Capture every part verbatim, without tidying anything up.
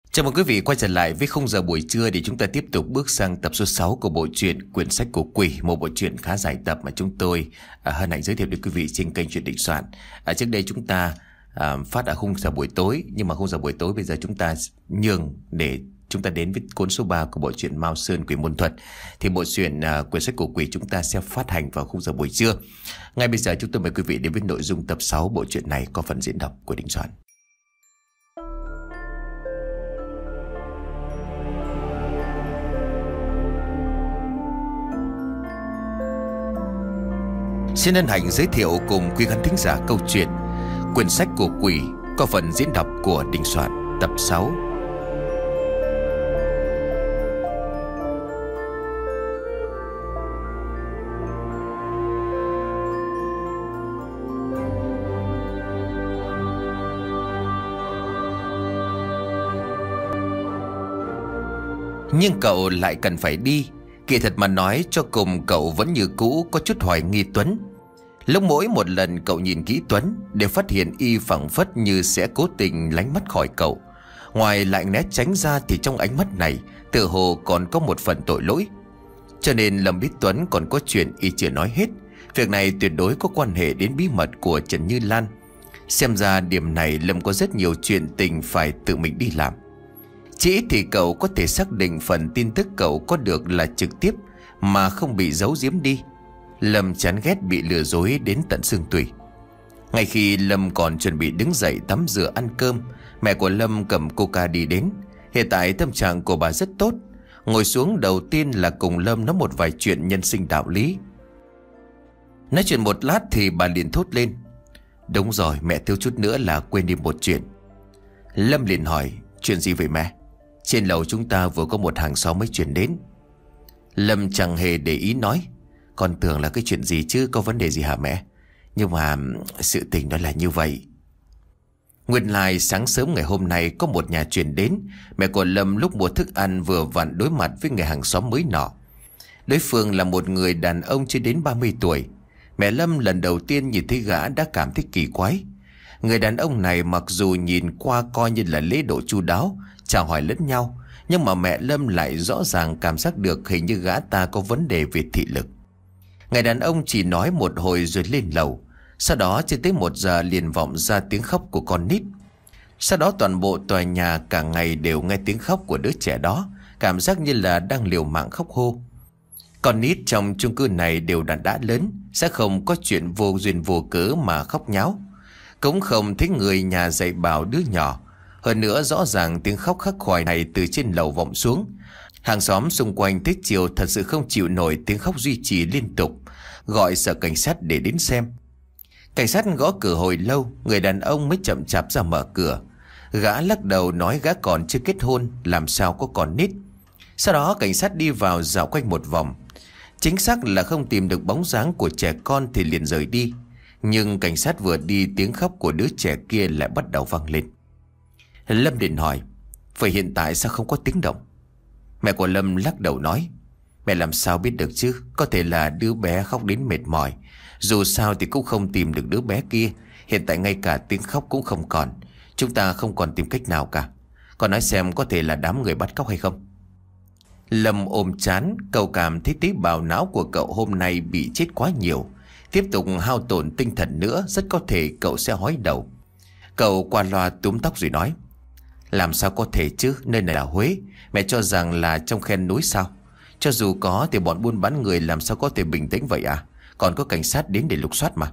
Chào mừng quý vị quay trở lại với khung giờ buổi trưa để chúng ta tiếp tục bước sang tập số sáu của bộ truyện Quyển sách của Quỷ, một bộ truyện khá dài tập mà chúng tôi à, hân hạnh giới thiệu đến quý vị trên kênh Truyện Định Soạn. À, trước đây chúng ta à, phát ở khung giờ buổi tối, nhưng mà khung giờ buổi tối bây giờ chúng ta nhường để chúng ta đến với cuốn số ba của bộ truyện Mao Sơn Quỷ Môn Thuật. Thì bộ truyện à, Quyển sách của Quỷ chúng ta sẽ phát hành vào khung giờ buổi trưa. Ngay bây giờ chúng tôi mời quý vị đến với nội dung tập sáu bộ truyện này có phần diễn đọc của Định Soạn. Xin hân hạnh giới thiệu cùng quý khán thính giả câu chuyện Quyển sách của Quỷ có phần diễn đọc của Định Soạn tập sáu. Nhưng cậu lại cần phải đi. Kỳ thật mà nói cho cùng cậu vẫn như cũ có chút hoài nghi Tuấn. Lúc mỗi một lần cậu nhìn kỹ Tuấn để phát hiện y phảng phất như sẽ cố tình lánh mắt khỏi cậu. Ngoài lại né tránh ra thì trong ánh mắt này tựa hồ còn có một phần tội lỗi. Cho nên Lâm biết Tuấn còn có chuyện y chưa nói hết. Việc này tuyệt đối có quan hệ đến bí mật của Trần Như Lan. Xem ra điểm này Lâm có rất nhiều chuyện tình phải tự mình đi làm. Chỉ ít thì cậu có thể xác định phần tin tức cậu có được là trực tiếp mà không bị giấu giếm đi. Lâm chán ghét bị lừa dối đến tận xương tủy. Ngay khi Lâm còn chuẩn bị đứng dậy tắm rửa ăn cơm, mẹ của Lâm cầm coca đi đến. Hiện tại tâm trạng của bà rất tốt. Ngồi xuống đầu tiên là cùng Lâm nói một vài chuyện nhân sinh đạo lý. Nói chuyện một lát thì bà liền thốt lên: "Đúng rồi, mẹ thiếu chút nữa là quên đi một chuyện." Lâm liền hỏi: "Chuyện gì vậy mẹ?" "Trên lầu chúng ta vừa có một hàng xóm mới chuyển đến." Lâm chẳng hề để ý nói: "Con tưởng là cái chuyện gì chứ, có vấn đề gì hả mẹ?" "Nhưng mà sự tình nó là như vậy." Nguyên lai sáng sớm ngày hôm nay có một nhà chuyển đến. Mẹ của Lâm lúc mua thức ăn vừa vặn đối mặt với người hàng xóm mới nọ. Đối phương là một người đàn ông chưa đến ba mươi tuổi. Mẹ Lâm lần đầu tiên nhìn thấy gã đã cảm thấy kỳ quái. Người đàn ông này mặc dù nhìn qua coi như là lễ độ chu đáo, chào hỏi lẫn nhau, nhưng mà mẹ Lâm lại rõ ràng cảm giác được hình như gã ta có vấn đề về thị lực. Người đàn ông chỉ nói một hồi rồi lên lầu. Sau đó chưa tới một giờ liền vọng ra tiếng khóc của con nít. Sau đó toàn bộ tòa nhà cả ngày đều nghe tiếng khóc của đứa trẻ đó, cảm giác như là đang liều mạng khóc hô. Con nít trong chung cư này đều đã đã lớn, sẽ không có chuyện vô duyên vô cớ mà khóc nháo. Cũng không thấy người nhà dạy bảo đứa nhỏ. Hơn nữa rõ ràng tiếng khóc khắc khoải này từ trên lầu vọng xuống. Hàng xóm xung quanh tới chiều thật sự không chịu nổi tiếng khóc duy trì liên tục, gọi sở cảnh sát để đến xem. Cảnh sát gõ cửa hồi lâu, người đàn ông mới chậm chạp ra mở cửa. Gã lắc đầu nói gã còn chưa kết hôn, làm sao có con nít. Sau đó cảnh sát đi vào dạo quanh một vòng. Chính xác là không tìm được bóng dáng của trẻ con thì liền rời đi. Nhưng cảnh sát vừa đi, tiếng khóc của đứa trẻ kia lại bắt đầu vang lên. Lâm liền hỏi: "Vậy hiện tại sao không có tiếng động?" Mẹ của Lâm lắc đầu nói: "Mẹ làm sao biết được chứ, có thể là đứa bé khóc đến mệt mỏi. Dù sao thì cũng không tìm được đứa bé kia. Hiện tại ngay cả tiếng khóc cũng không còn. Chúng ta không còn tìm cách nào cả. Con nói xem có thể là đám người bắt cóc hay không?" Lâm ôm chán, cậu cảm thấy tế bào não của cậu hôm nay bị chết quá nhiều. Tiếp tục hao tổn tinh thần nữa rất có thể cậu sẽ hói đầu. Cậu qua loa túm tóc rồi nói: "Làm sao có thể chứ, nơi này là Huế. Mẹ cho rằng là trong khe núi sao? Cho dù có thì bọn buôn bán người làm sao có thể bình tĩnh vậy à? Còn có cảnh sát đến để lục soát mà."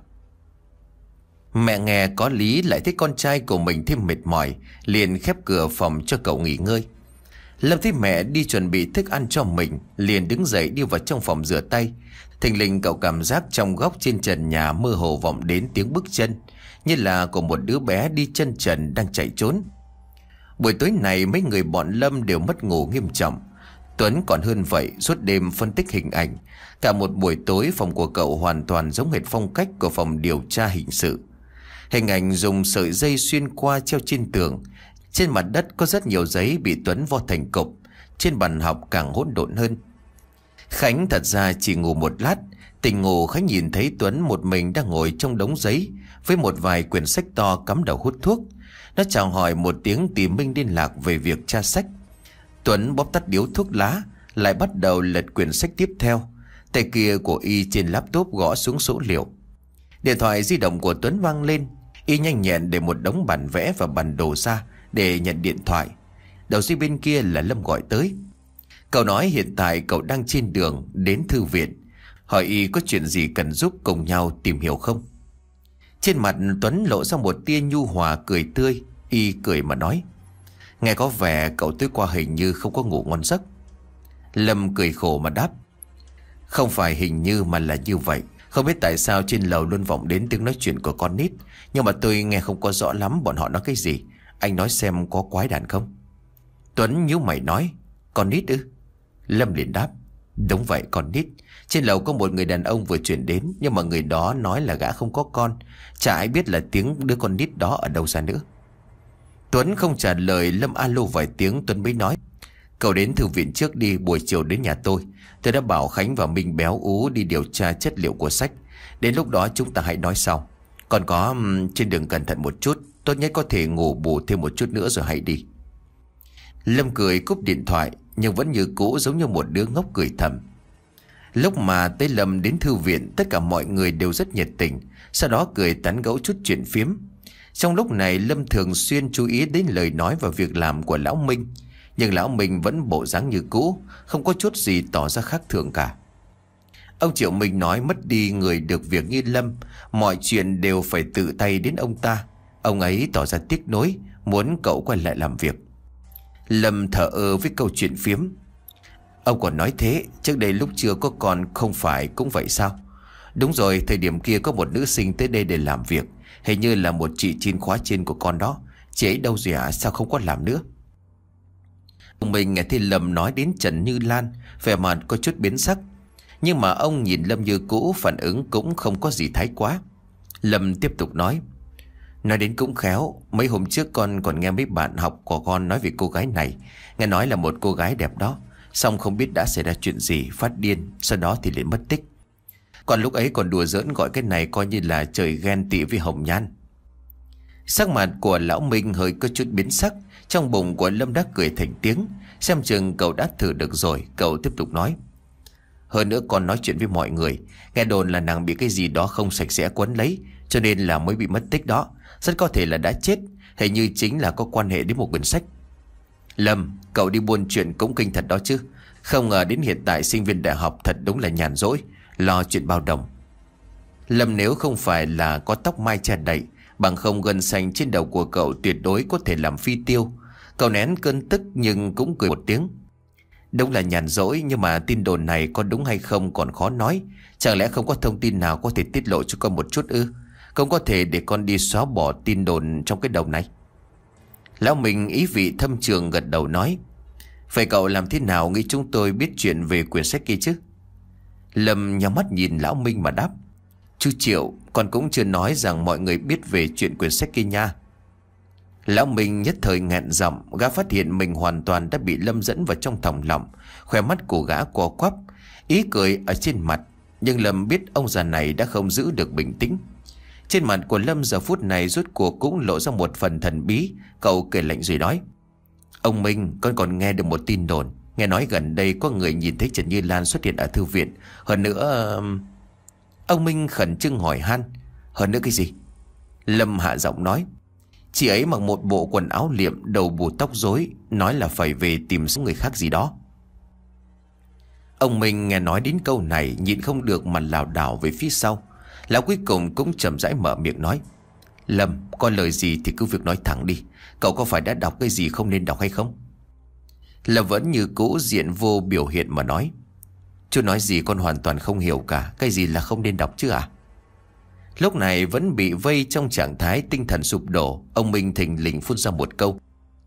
Mẹ nghe có lý, lại thấy con trai của mình thêm mệt mỏi, liền khép cửa phòng cho cậu nghỉ ngơi. Lâm thấy mẹ đi chuẩn bị thức ăn cho mình, liền đứng dậy đi vào trong phòng rửa tay. Thình lình cậu cảm giác trong góc trên trần nhà mơ hồ vọng đến tiếng bước chân, như là của một đứa bé đi chân trần đang chạy trốn. Buổi tối này mấy người bọn Lâm đều mất ngủ nghiêm trọng. Tuấn còn hơn vậy, suốt đêm phân tích hình ảnh. Cả một buổi tối phòng của cậu hoàn toàn giống hệt phong cách của phòng điều tra hình sự. Hình ảnh dùng sợi dây xuyên qua treo trên tường. Trên mặt đất có rất nhiều giấy bị Tuấn vo thành cục. Trên bàn học càng hỗn độn hơn. Khánh thật ra chỉ ngủ một lát. Tỉnh ngủ Khánh nhìn thấy Tuấn một mình đang ngồi trong đống giấy với một vài quyển sách to cắm đầu hút thuốc. Nó chào hỏi một tiếng tìm Minh liên lạc về việc tra sách. Tuấn bóp tắt điếu thuốc lá, lại bắt đầu lật quyển sách tiếp theo. Tay kia của Y trên laptop gõ xuống số liệu. Điện thoại di động của Tuấn vang lên. Y nhanh nhẹn để một đống bản vẽ và bản đồ ra để nhận điện thoại. Đầu dây bên kia là Lâm gọi tới. Cậu nói hiện tại cậu đang trên đường đến thư viện, hỏi Y có chuyện gì cần giúp cùng nhau tìm hiểu không. Trên mặt Tuấn lộ ra một tia nhu hòa cười tươi. Y cười mà nói: nghe có vẻ cậu tối qua hình như không có ngủ ngon giấc. Lâm cười khổ mà đáp: không phải hình như mà là như vậy. Không biết tại sao trên lầu luôn vọng đến tiếng nói chuyện của con nít, nhưng mà tôi nghe không có rõ lắm bọn họ nói cái gì. Anh nói xem có quái đản không? Tuấn nhíu mày nói: con nít ư? Lâm liền đáp: đúng vậy, con nít. Trên lầu có một người đàn ông vừa chuyển đến, nhưng mà người đó nói là gã không có con. Chả ai biết là tiếng đứa con nít đó ở đâu ra nữa. Tuấn không trả lời. Lâm alo vài tiếng Tuấn mới nói: cậu đến thư viện trước đi, buổi chiều đến nhà tôi. Tôi đã bảo Khánh và Minh béo ú đi điều tra chất liệu của sách. Đến lúc đó chúng ta hãy nói sau. Còn có um, trên đường cẩn thận một chút. Tốt nhất có thể ngủ bù thêm một chút nữa rồi hãy đi. Lâm cười cúp điện thoại, nhưng vẫn như cũ giống như một đứa ngốc cười thầm. Lúc mà tới Lâm đến thư viện, tất cả mọi người đều rất nhiệt tình, sau đó cười tán gẫu chút chuyện phiếm. Trong lúc này Lâm thường xuyên chú ý đến lời nói và việc làm của lão Minh, nhưng lão Minh vẫn bộ dáng như cũ, không có chút gì tỏ ra khác thường cả. Ông Triệu Minh nói mất đi người được việc như Lâm, mọi chuyện đều phải tự tay đến ông ta. Ông ấy tỏ ra tiếc nuối, muốn cậu quay lại làm việc. Lâm thở ơ với câu chuyện phiếm: ông còn nói thế, trước đây lúc chưa có con không phải cũng vậy sao? Đúng rồi, thời điểm kia có một nữ sinh tới đây để làm việc, hình như là một chị trên khóa trên của con đó. Chị ấy đâu rồi hả? Sao không có làm nữa? Ông mình nghe thấy Lâm nói đến Trần Như Lan, vẻ mặt có chút biến sắc. Nhưng mà ông nhìn Lâm như cũ, phản ứng cũng không có gì thái quá. Lâm tiếp tục nói: nói đến cũng khéo, mấy hôm trước con còn nghe mấy bạn học của con nói về cô gái này. Nghe nói là một cô gái đẹp đó, xong không biết đã xảy ra chuyện gì, phát điên, sau đó thì liền mất tích. Còn lúc ấy còn đùa giỡn gọi cái này coi như là trời ghen tị với Hồng Nhan. Sắc mặt của lão Minh hơi có chút biến sắc. Trong bụng của Lâm đã cười thành tiếng. Xem chừng cậu đã thử được rồi. Cậu tiếp tục nói: hơn nữa con nói chuyện với mọi người, nghe đồn là nàng bị cái gì đó không sạch sẽ quấn lấy, cho nên là mới bị mất tích đó. Rất có thể là đã chết, hình như chính là có quan hệ đến một quyển sách. Lâm, cậu đi buôn chuyện cũng kinh thật đó chứ. Không ngờ đến hiện tại sinh viên đại học thật đúng là nhàn rỗi, lo chuyện bao đồng. Lâm nếu không phải là có tóc mai che đậy, bằng không gân xanh trên đầu của cậu tuyệt đối có thể làm phi tiêu. Cậu nén cơn tức nhưng cũng cười một tiếng. Đúng là nhàn rỗi, nhưng mà tin đồn này có đúng hay không còn khó nói. Chẳng lẽ không có thông tin nào có thể tiết lộ cho con một chút ư? Không có thể để con đi xóa bỏ tin đồn trong cái đầu này. Lão Minh ý vị thâm trường gật đầu nói: vậy cậu làm thế nào nghĩ chúng tôi biết chuyện về quyển sách kia chứ? Lâm nhắm mắt nhìn lão Minh mà đáp: chú Triệu, con cũng chưa nói rằng mọi người biết về chuyện quyển sách kia nha. Lão Minh nhất thời nghẹn giọng. Gã phát hiện mình hoàn toàn đã bị Lâm dẫn vào trong thòng lọng. Khóe mắt của gã co quắp, ý cười ở trên mặt. Nhưng Lâm biết ông già này đã không giữ được bình tĩnh. Trên mặt của Lâm giờ phút này rốt cuộc cũng lộ ra một phần thần bí. Cậu cười lạnh rồi nói: ông Minh, con còn nghe được một tin đồn. Nghe nói gần đây có người nhìn thấy Trần Như Lan xuất hiện ở thư viện. Hơn nữa... Ông Minh khẩn trương hỏi han: hơn nữa cái gì? Lâm hạ giọng nói: chị ấy mặc một bộ quần áo liệm, đầu bù tóc rối, nói là phải về tìm số người khác gì đó. Ông Minh nghe nói đến câu này nhịn không được mà lảo đảo về phía sau. Lão cuối cùng cũng chậm rãi mở miệng nói: Lâm, có lời gì thì cứ việc nói thẳng đi. Cậu có phải đã đọc cái gì không nên đọc hay không? Lâm vẫn như cũ diện vô biểu hiện mà nói: chú nói gì con hoàn toàn không hiểu cả. Cái gì là không nên đọc chứ à? Lúc này vẫn bị vây trong trạng thái tinh thần sụp đổ. Ông Minh thình lình phun ra một câu: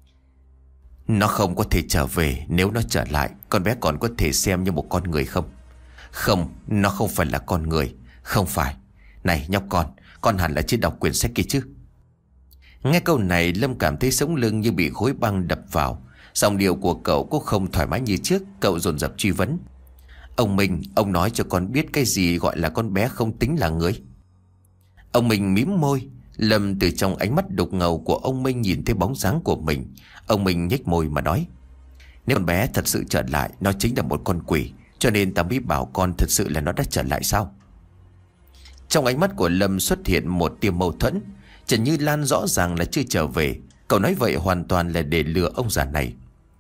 nó không có thể trở về. Nếu nó trở lại, con bé còn có thể xem như một con người không? Không, nó không phải là con người. Không phải. Này nhóc con, con hẳn là chưa đọc quyển sách kia chứ? Nghe câu này Lâm cảm thấy sống lưng như bị khối băng đập vào. Giọng điệu của cậu cũng không thoải mái như trước. Cậu dồn dập truy vấn: ông Minh, ông nói cho con biết cái gì gọi là con bé không tính là người? Ông Minh mím môi. Lâm từ trong ánh mắt đục ngầu của ông Minh nhìn thấy bóng dáng của mình. Ông Minh nhếch môi mà nói: Nếu con bé thật sự trở lại, nó chính là một con quỷ, cho nên ta mới bảo con thật sự là nó đã trở lại sao? Trong ánh mắt của Lâm xuất hiện một tia mâu thuẫn. Trần Như Lan rõ ràng là chưa trở về. Cậu nói vậy hoàn toàn là để lừa ông già này.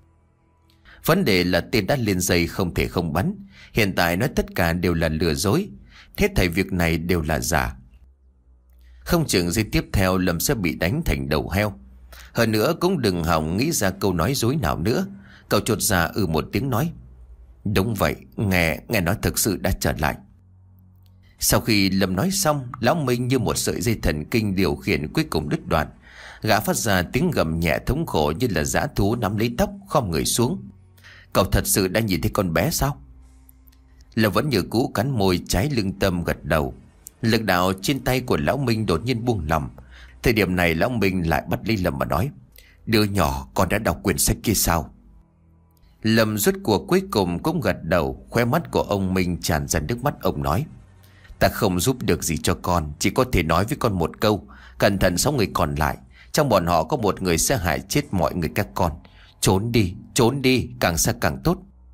Vấn đề là tên đã lên dây không thể không bắn. Hiện tại nói tất cả đều là lừa dối. Hết thảy việc này đều là giả. Không chừng giây tiếp theo Lâm sẽ bị đánh thành đầu heo. Hơn nữa cũng đừng hòng nghĩ ra câu nói dối nào nữa. Cậu chột dạ ừ một tiếng nói: Đúng vậy, nghe nghe nói thực sự đã trở lại. Sau khi Lâm nói xong, lão Minh như một sợi dây thần kinh điều khiển cuối cùng đứt đoạn. Gã phát ra tiếng gầm nhẹ thống khổ như là dã thú nắm lấy tóc khom người xuống. Cậu thật sự đã nhìn thấy con bé sao? Lâm vẫn như cũ cắn môi trái lưng tâm gật đầu. Lực đạo trên tay của lão Minh đột nhiên buông lỏng. Thời điểm này lão Minh lại bắt lấy Lâm mà nói: Đứa nhỏ, con đã đọc quyển sách kia sao? Lâm rút cuộc cuối cùng cũng gật đầu. Khóe mắt của ông Minh tràn ra nước mắt. Ông nói: Ta không giúp được gì cho con, chỉ có thể nói với con một câu: cẩn thận sáu người còn lại. Trong bọn họ có một người sẽ hại chết mọi người các con. Trốn đi, trốn đi, càng xa càng tốt.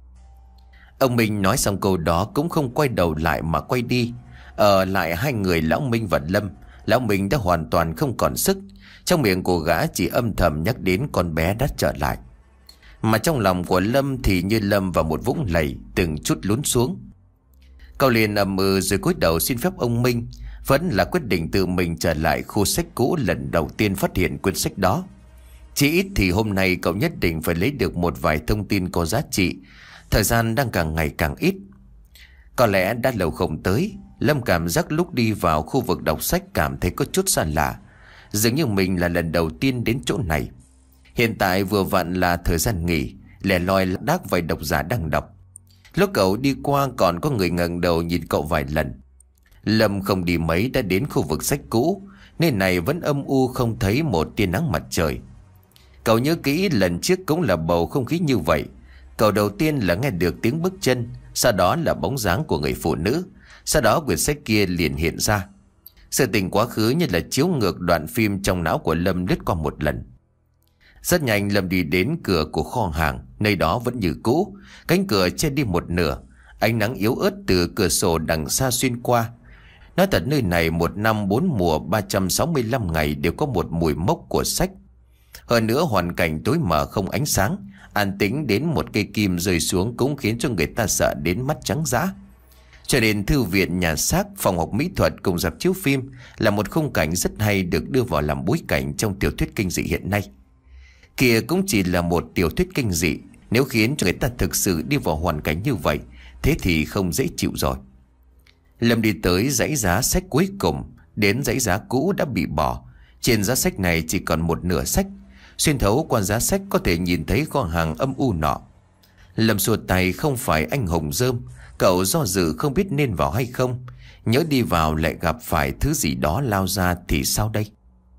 Ông Minh nói xong câu đó cũng không quay đầu lại mà quay đi. Ở lại hai người lão Minh và Lâm. Lão Minh đã hoàn toàn không còn sức. Trong miệng của gã chỉ âm thầm nhắc đến con bé đã trở lại. Mà trong lòng của Lâm thì như lâm vào một vũng lầy, từng chút lún xuống. Cậu liền ầm ừ rồi cúi đầu xin phép ông Minh. Vẫn là quyết định tự mình trở lại khu sách cũ lần đầu tiên phát hiện quyển sách đó. Chỉ ít thì hôm nay cậu nhất định phải lấy được một vài thông tin có giá trị. Thời gian đang càng ngày càng ít. Có lẽ đã lâu không tới, Lâm cảm giác lúc đi vào khu vực đọc sách cảm thấy có chút xa lạ. Dường như mình là lần đầu tiên đến chỗ này. Hiện tại vừa vặn là thời gian nghỉ, lẻ loi lác đác vài độc giả đang đọc. Lúc cậu đi qua còn có người ngẩng đầu nhìn cậu vài lần. Lâm không đi mấy đã đến khu vực sách cũ. Nơi này vẫn âm u không thấy một tia nắng mặt trời. Cậu nhớ kỹ lần trước cũng là bầu không khí như vậy. Cậu đầu tiên là nghe được tiếng bước chân, sau đó là bóng dáng của người phụ nữ, sau đó quyển sách kia liền hiện ra. Sự tình quá khứ như là chiếu ngược đoạn phim trong não của Lâm lướt qua một lần. Rất nhanh Lâm đi đến cửa của kho hàng. Nơi đó vẫn như cũ, cánh cửa che đi một nửa. Ánh nắng yếu ớt từ cửa sổ đằng xa xuyên qua. Nói thật nơi này một năm bốn mùa ba trăm sáu mươi lăm ngày đều có một mùi mốc của sách. Hơn nữa hoàn cảnh tối mờ không ánh sáng, an tĩnh đến một cây kim rơi xuống cũng khiến cho người ta sợ đến mắt trắng dã. Cho nên thư viện, nhà xác, phòng học mỹ thuật cùng rạp chiếu phim là một khung cảnh rất hay được đưa vào làm bối cảnh trong tiểu thuyết kinh dị hiện nay. Kìa cũng chỉ là một tiểu thuyết kinh dị, nếu khiến cho người ta thực sự đi vào hoàn cảnh như vậy, thế thì không dễ chịu rồi. Lâm đi tới dãy giá sách cuối cùng, đến dãy giá cũ đã bị bỏ. Trên giá sách này chỉ còn một nửa sách. Xuyên thấu qua giá sách có thể nhìn thấy kho hàng âm u nọ. Lâm xua tay không phải anh hùng rơm. Cậu do dự không biết nên vào hay không. Nhớ đi vào lại gặp phải thứ gì đó lao ra thì sao đây?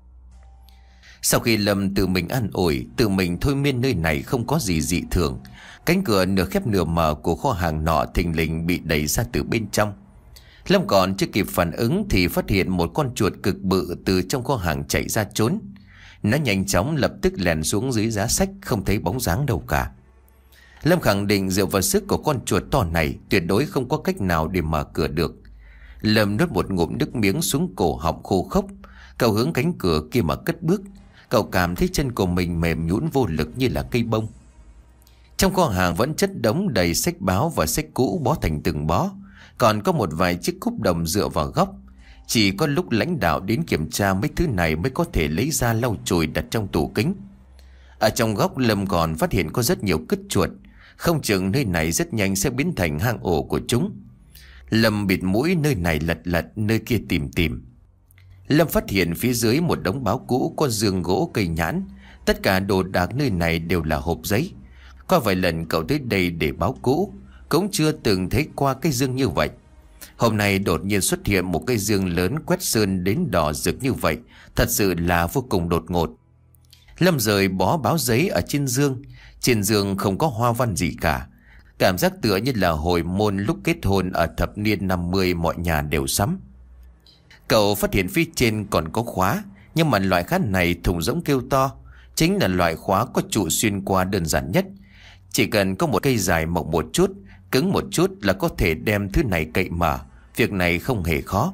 Sau khi Lâm tự mình an ủi, tự mình thôi miên nơi này không có gì dị thường, cánh cửa nửa khép nửa mở của kho hàng nọ thình lình bị đẩy ra từ bên trong. Lâm còn chưa kịp phản ứng thì phát hiện một con chuột cực bự từ trong kho hàng chạy ra trốn. Nó nhanh chóng lập tức lèn xuống dưới giá sách, không thấy bóng dáng đâu cả. Lâm khẳng định dựa vào sức của con chuột to này tuyệt đối không có cách nào để mở cửa được. Lâm nuốt một ngụm nước miếng xuống cổ họng khô khốc. Cậu hướng cánh cửa kia mà cất bước. Cậu cảm thấy chân của mình mềm nhũn vô lực như là cây bông. Trong kho hàng vẫn chất đống đầy sách báo và sách cũ bó thành từng bó. Còn có một vài chiếc cúp đồng dựa vào góc. Chỉ có lúc lãnh đạo đến kiểm tra mấy thứ này mới có thể lấy ra lau chùi đặt trong tủ kính. Ở trong góc Lâm còn phát hiện có rất nhiều cứt chuột. Không chừng nơi này rất nhanh sẽ biến thành hang ổ của chúng. Lâm bịt mũi nơi này lật lật, nơi kia tìm tìm. Lâm phát hiện phía dưới một đống báo cũ có giường gỗ cây nhãn. Tất cả đồ đạc nơi này đều là hộp giấy. Có vài lần cậu tới đây để báo cũ, cũng chưa từng thấy qua cái giường như vậy. Hôm nay đột nhiên xuất hiện một cây giường lớn quét sơn đến đỏ rực như vậy, thật sự là vô cùng đột ngột. Lâm rời bó báo giấy ở trên giường. Trên giường không có hoa văn gì cả. Cảm giác tựa như là hồi môn lúc kết hôn ở thập niên năm mươi mọi nhà đều sắm. Cậu phát hiện phía trên còn có khóa. Nhưng mà loại khá này thùng rỗng kêu to, chính là loại khóa có trụ xuyên qua đơn giản nhất. Chỉ cần có một cây dài mỏng một chút, cứng một chút là có thể đem thứ này cậy mở. Việc này không hề khó.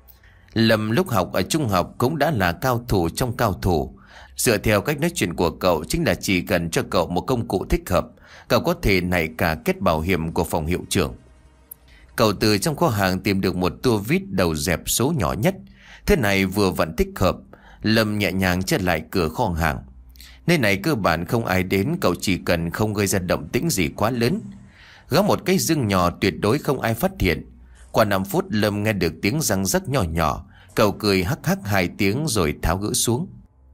Lâm lúc học ở trung học cũng đã là cao thủ trong cao thủ. Dựa theo cách nói chuyện của cậu, chính là chỉ cần cho cậu một công cụ thích hợp, cậu có thể nảy cả kết bảo hiểm của phòng hiệu trưởng. Cậu từ trong kho hàng tìm được một tua vít đầu dẹp số nhỏ nhất. Thế này vừa vặn thích hợp. Lâm nhẹ nhàng trở lại cửa kho hàng. Nơi này cơ bản không ai đến, cậu chỉ cần không gây ra động tĩnh gì quá lớn. Gõ một cái dương nhỏ tuyệt đối không ai phát hiện. Qua năm phút Lâm nghe được tiếng răng rắc nhỏ nhỏ. Cậu cười hắc hắc hai tiếng rồi tháo gỡ xuống.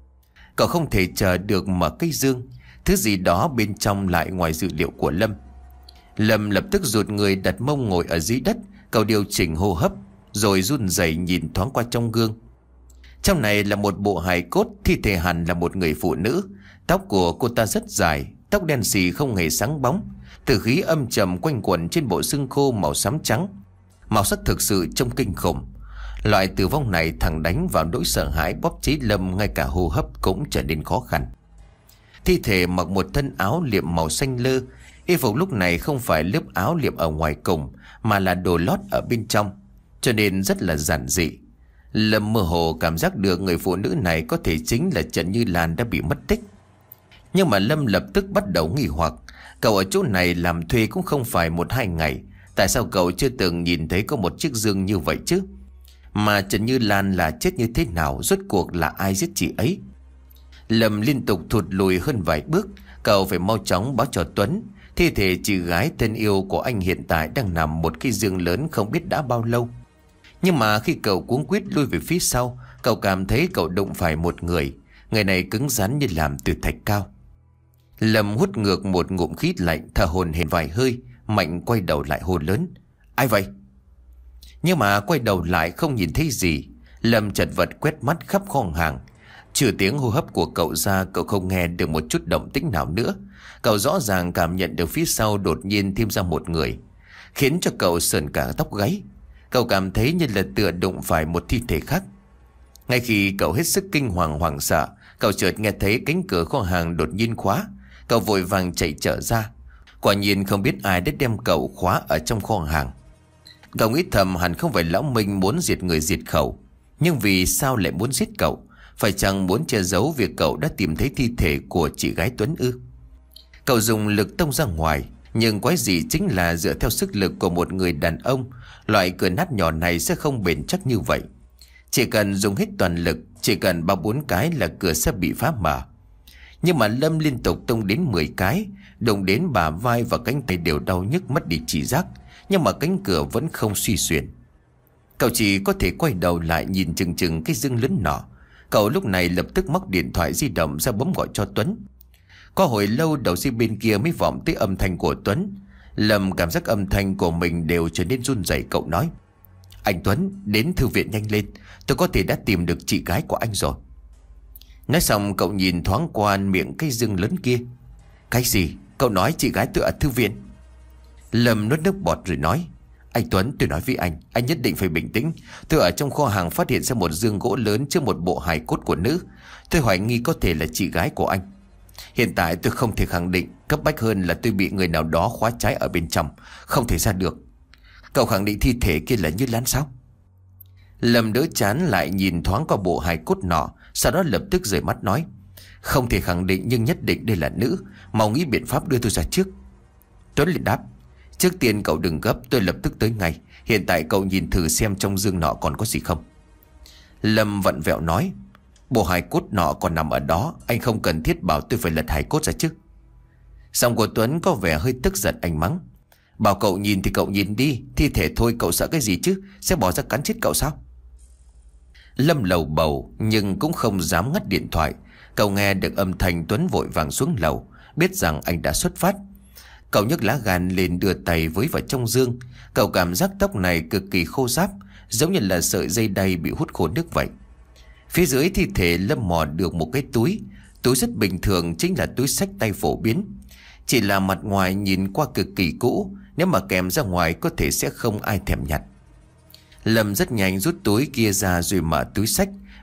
Cậu không thể chờ được mở cái dương. Thứ gì đó bên trong lại ngoài dự liệu của Lâm. Lâm lập tức rụt người đặt mông ngồi ở dưới đất. Cậu điều chỉnh hô hấp rồi run rẩy nhìn thoáng qua trong gương. Trong này là một bộ hài cốt, thi thể hẳn là một người phụ nữ. Tóc của cô ta rất dài, tóc đen xì không hề sáng bóng. Tử khí âm trầm quanh quẩn trên bộ xương khô màu xám trắng. Màu sắc thực sự trông kinh khủng. Loại tử vong này thẳng đánh vào nỗi sợ hãi bóp chế Lâm, ngay cả hô hấp cũng trở nên khó khăn. Thi thể mặc một thân áo liệm màu xanh lơ. Y phục lúc này không phải lớp áo liệm ở ngoài cùng, mà là đồ lót ở bên trong, cho nên rất là giản dị. Lâm mơ hồ cảm giác được người phụ nữ này có thể chính là Trần Như Lan đã bị mất tích. Nhưng mà Lâm lập tức bắt đầu nghi hoặc. Cậu ở chỗ này làm thuê cũng không phải một hai ngày. Tại sao cậu chưa từng nhìn thấy có một chiếc dương như vậy chứ? Mà Trần Như Lan là chết như thế nào? Rốt cuộc là ai giết chị ấy? Lâm liên tục thụt lùi hơn vài bước. Cậu phải mau chóng báo cho Tuấn. Thi thể chị gái thân yêu của anh hiện tại đang nằm một cái giường lớn không biết đã bao lâu. Nhưng mà khi cậu cuống quýt lui về phía sau, cậu cảm thấy cậu đụng phải một người. Người này cứng rắn như làm từ thạch cao. Lâm hút ngược một ngụm khí lạnh, thở hổn hển vài hơi, mạnh quay đầu lại hô lớn: Ai vậy? Nhưng mà quay đầu lại không nhìn thấy gì. Lâm chật vật quét mắt khắp kho hàng. Trừ tiếng hô hấp của cậu ra, cậu không nghe được một chút động tĩnh nào nữa. Cậu rõ ràng cảm nhận được phía sau đột nhiên thêm ra một người, khiến cho cậu sởn cả tóc gáy. Cậu cảm thấy như là tựa đụng phải một thi thể khác. Ngay khi cậu hết sức kinh hoàng hoảng sợ, cậu chợt nghe thấy cánh cửa kho hàng đột nhiên khóa. Cậu vội vàng chạy trở ra. Quả nhiên không biết ai đã đem cậu khóa ở trong kho hàng. Cậu nghĩ thầm hẳn không phải lão Minh muốn diệt người diệt khẩu. Nhưng vì sao lại muốn giết cậu? Phải chăng muốn che giấu việc cậu đã tìm thấy thi thể của chị gái Tuấn ư? Cậu dùng lực tông ra ngoài. Nhưng quái gì chính là dựa theo sức lực của một người đàn ông, loại cửa nát nhỏ này sẽ không bền chắc như vậy. Chỉ cần dùng hết toàn lực, chỉ cần ba bốn cái là cửa sẽ bị phá mở. Nhưng mà Lâm liên tục tông đến mười cái, đụng đến bả vai và cánh tay đều đau nhức mất đi trí giác. Nhưng mà cánh cửa vẫn không suy xuyển. Cậu chỉ có thể quay đầu lại nhìn chừng chừng cái dương lớn nọ. Cậu lúc này lập tức móc điện thoại di động ra bấm gọi cho Tuấn. Có hồi lâu đầu dây bên kia mới vọng tới âm thanh của Tuấn. Lâm cảm giác âm thanh của mình đều trở nên run rẩy. Cậu nói: Anh Tuấn, đến thư viện nhanh lên. Tôi có thể đã tìm được chị gái của anh rồi. Nói xong cậu nhìn thoáng qua miệng cái dương lớn kia. Cái gì? Cậu nói chị gái tôi ở thư viện? Lâm nuốt nước bọt rồi nói: Anh Tuấn, tôi nói với anh, anh nhất định phải bình tĩnh. Tôi ở trong kho hàng phát hiện ra một dương gỗ lớn chứa một bộ hài cốt của nữ. Tôi hoài nghi có thể là chị gái của anh. Hiện tại tôi không thể khẳng định, cấp bách hơn là tôi bị người nào đó khóa trái ở bên trong, không thể ra được. Cậu khẳng định thi thể kia là Như Lan sao? Lâm đỡ chán lại nhìn thoáng qua bộ hài cốt nọ, sau đó lập tức rời mắt nói: Không thể khẳng định nhưng nhất định đây là nữ. Mau nghĩ biện pháp đưa tôi ra trước. Tuấn liền đáp: Trước tiên cậu đừng gấp, tôi lập tức tới ngay. Hiện tại cậu nhìn thử xem trong dương nọ còn có gì không. Lâm vặn vẹo nói: Bộ hài cốt nọ còn nằm ở đó, anh không cần thiết bảo tôi phải lật hài cốt ra chứ. Giọng của Tuấn có vẻ hơi tức giận, anh mắng: Bảo cậu nhìn thì cậu nhìn đi, thi thể thôi cậu sợ cái gì chứ, sẽ bỏ ra cắn chết cậu sao? Lâm lầu bầu nhưng cũng không dám ngắt điện thoại. Cậu nghe được âm thanh Tuấn vội vàng xuống lầu, biết rằng anh đã xuất phát. Cậu nhấc lá gan lên đưa tay với vào trong dương. Cậu cảm giác tóc này cực kỳ khô ráp, giống như là sợi dây đay bị hút khô nước vậy. Phía dưới thi thể Lâm mò được một cái túi. Túi rất bình thường, chính là túi xách tay phổ biến. Chỉ là mặt ngoài nhìn qua cực kỳ cũ, nếu mà kèm ra ngoài có thể sẽ không ai thèm nhặt. Lâm rất nhanh rút túi kia ra rồi mở túi xách.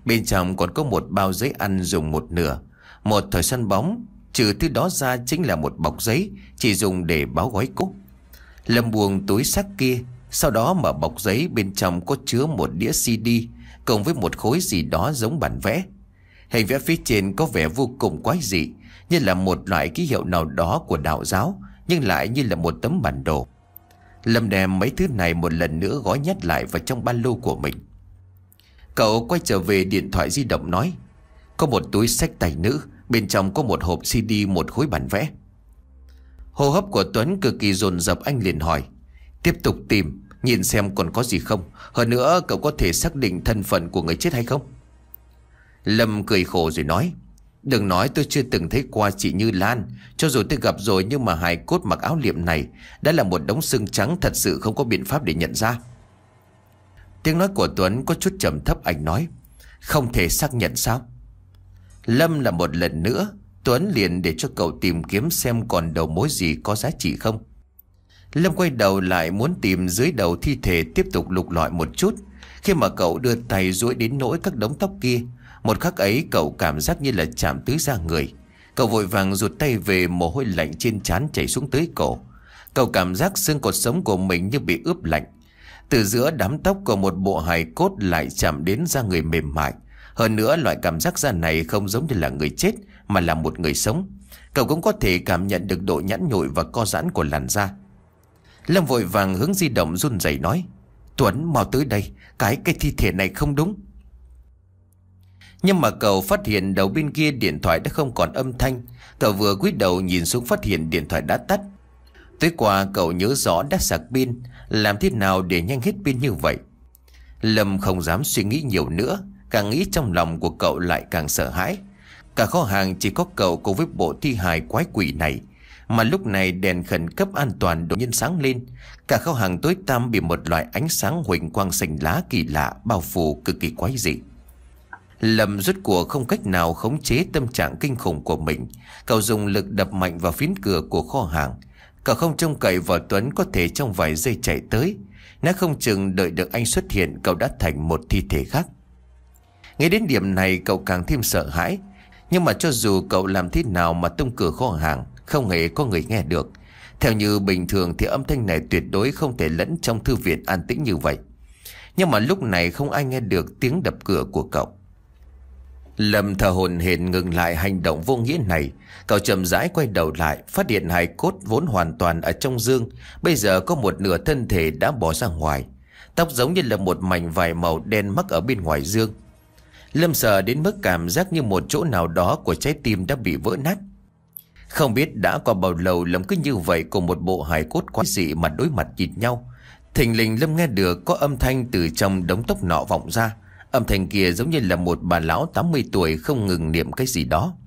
Bên trong còn có một bao giấy ăn dùng một nửa, một thỏi săn bóng. Trừ thứ đó ra chính là một bọc giấy chỉ dùng để báo gói cũ. Lâm buông túi xách kia, sau đó mở bọc giấy, bên trong có chứa một đĩa xê đê cộng với một khối gì đó giống bản vẽ. Hình vẽ phía trên có vẻ vô cùng quái dị, như là một loại ký hiệu nào đó của đạo giáo, nhưng lại như là một tấm bản đồ. Lâm đem mấy thứ này một lần nữa gói nhét lại vào trong ba lô của mình. Cậu quay trở về điện thoại di động nói: có một túi xách tay nữ, bên trong có một hộp xê đê, một khối bản vẽ. Hô hấp của Tuấn cực kỳ dồn dập, anh liền hỏi: tiếp tục tìm, nhìn xem còn có gì không. Hơn nữa cậu có thể xác định thân phận của người chết hay không? Lâm cười khổ rồi nói: đừng nói tôi chưa từng thấy qua chị Như Lan. Cho dù tôi gặp rồi, nhưng mà hài cốt mặc áo liệm này đã là một đống xương trắng, thật sự không có biện pháp để nhận ra. Tiếng nói của Tuấn có chút trầm thấp, anh nói: không thể xác nhận sao? Lâm là một lần nữa. Tuấn liền để cho cậu tìm kiếm xem còn đầu mối gì có giá trị không. Lâm quay đầu lại muốn tìm dưới đầu thi thể, tiếp tục lục lọi một chút. Khi mà cậu đưa tay duỗi đến nỗi các đống tóc kia, một khắc ấy cậu cảm giác như là chạm tới da người. Cậu vội vàng rụt tay về, mồ hôi lạnh trên trán chảy xuống tới cổ. Cậu cảm giác xương cột sống của mình như bị ướp lạnh. Từ giữa đám tóc của một bộ hài cốt lại chạm đến da người mềm mại. Hơn nữa loại cảm giác da này không giống như là người chết, mà là một người sống. Cậu cũng có thể cảm nhận được độ nhẵn nhụi và co giãn của làn da. Lâm vội vàng hướng di động run rẩy nói: Tuấn, mau tới đây, cái cái thi thể này không đúng. Nhưng mà cậu phát hiện đầu bên kia điện thoại đã không còn âm thanh. Cậu vừa cúi đầu nhìn xuống phát hiện điện thoại đã tắt. Tối qua cậu nhớ rõ đã sạc pin, làm thế nào để nhanh hết pin như vậy? Lâm không dám suy nghĩ nhiều nữa, càng nghĩ trong lòng của cậu lại càng sợ hãi. Cả kho hàng chỉ có cậu cùng với bộ thi hài quái quỷ này. Mà lúc này đèn khẩn cấp an toàn đột nhiên sáng lên. Cả kho hàng tối tăm bị một loại ánh sáng huỳnh quang xanh lá kỳ lạ bao phủ, cực kỳ quái dị. Lâm rốt cuộc không cách nào khống chế tâm trạng kinh khủng của mình. Cậu dùng lực đập mạnh vào phiến cửa của kho hàng. Cậu không trông cậy vào Tuấn có thể trong vài giây chạy tới. Nếu không chừng đợi được anh xuất hiện, cậu đã thành một thi thể khác. Ngay đến điểm này cậu càng thêm sợ hãi. Nhưng mà cho dù cậu làm thế nào mà tung cửa kho hàng, không hề có người nghe được. Theo như bình thường thì âm thanh này tuyệt đối không thể lẫn trong thư viện an tĩnh như vậy. Nhưng mà lúc này không ai nghe được tiếng đập cửa của cậu. Lâm thở hổn hển ngừng lại hành động vô nghĩa này. Cậu chậm rãi quay đầu lại, phát hiện hài cốt vốn hoàn toàn ở trong giường bây giờ có một nửa thân thể đã bỏ ra ngoài. Tóc giống như là một mảnh vải màu đen mắc ở bên ngoài giường. Lâm sợ đến mức cảm giác như một chỗ nào đó của trái tim đã bị vỡ nát. Không biết đã qua bao lâu Lâm cứ như vậy cùng một bộ hài cốt quái dị mà đối mặt nhìn nhau. Thình lình Lâm nghe được có âm thanh từ trong đống tóc nọ vọng ra. Âm thanh kia giống như là một bà lão tám mươi tuổi không ngừng niệm cái gì đó.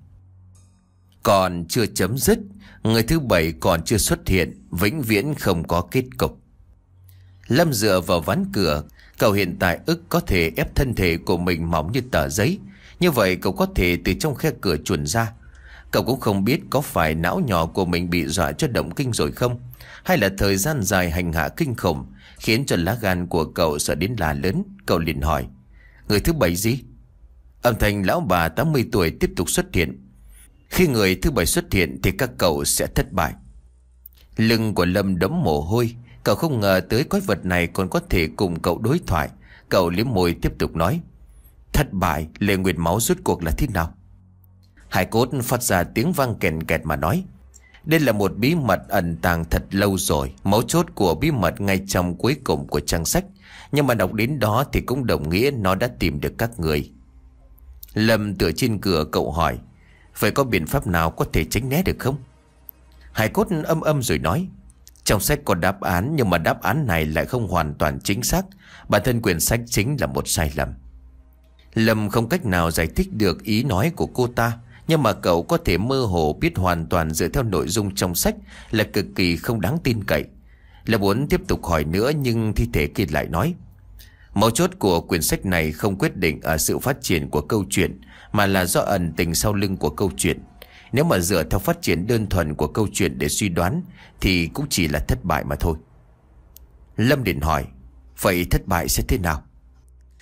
Còn chưa chấm dứt, người thứ bảy còn chưa xuất hiện, vĩnh viễn không có kết cục. Lâm dựa vào ván cửa. Cậu hiện tại ức có thể ép thân thể của mình mỏng như tờ giấy. Như vậy cậu có thể từ trong khe cửa chuồn ra. Cậu cũng không biết có phải não nhỏ của mình bị dọa cho động kinh rồi không, hay là thời gian dài hành hạ kinh khủng khiến cho lá gan của cậu sợ đến là lớn. Cậu liền hỏi: người thứ bảy gì? Âm thanh lão bà tám mươi tuổi tiếp tục xuất hiện: khi người thứ bảy xuất hiện thì các cậu sẽ thất bại. Lưng của Lâm đẫm mồ hôi. Cậu không ngờ tới quái vật này còn có thể cùng cậu đối thoại. Cậu liếm môi tiếp tục nói: thất bại, lệ nguyệt máu rốt cuộc là thế nào? Hải cốt phát ra tiếng vang kèn kẹt mà nói: đây là một bí mật ẩn tàng thật lâu rồi. Mấu chốt của bí mật ngay trong cuối cùng của trang sách. Nhưng mà đọc đến đó thì cũng đồng nghĩa nó đã tìm được các người. Lâm tựa trên cửa, cậu hỏi: vậy có biện pháp nào có thể tránh né được không? Hải cốt âm âm rồi nói: trong sách có đáp án, nhưng mà đáp án này lại không hoàn toàn chính xác. Bản thân quyển sách chính là một sai lầm. Lâm không cách nào giải thích được ý nói của cô ta. Nhưng mà cậu có thể mơ hồ biết hoàn toàn dựa theo nội dung trong sách là cực kỳ không đáng tin cậy. Là muốn tiếp tục hỏi nữa, nhưng thi thể kia lại nói: mấu chốt của quyển sách này không quyết định ở sự phát triển của câu chuyện, mà là do ẩn tình sau lưng của câu chuyện. Nếu mà dựa theo phát triển đơn thuần của câu chuyện để suy đoán thì cũng chỉ là thất bại mà thôi. Lâm định hỏi: vậy thất bại sẽ thế nào?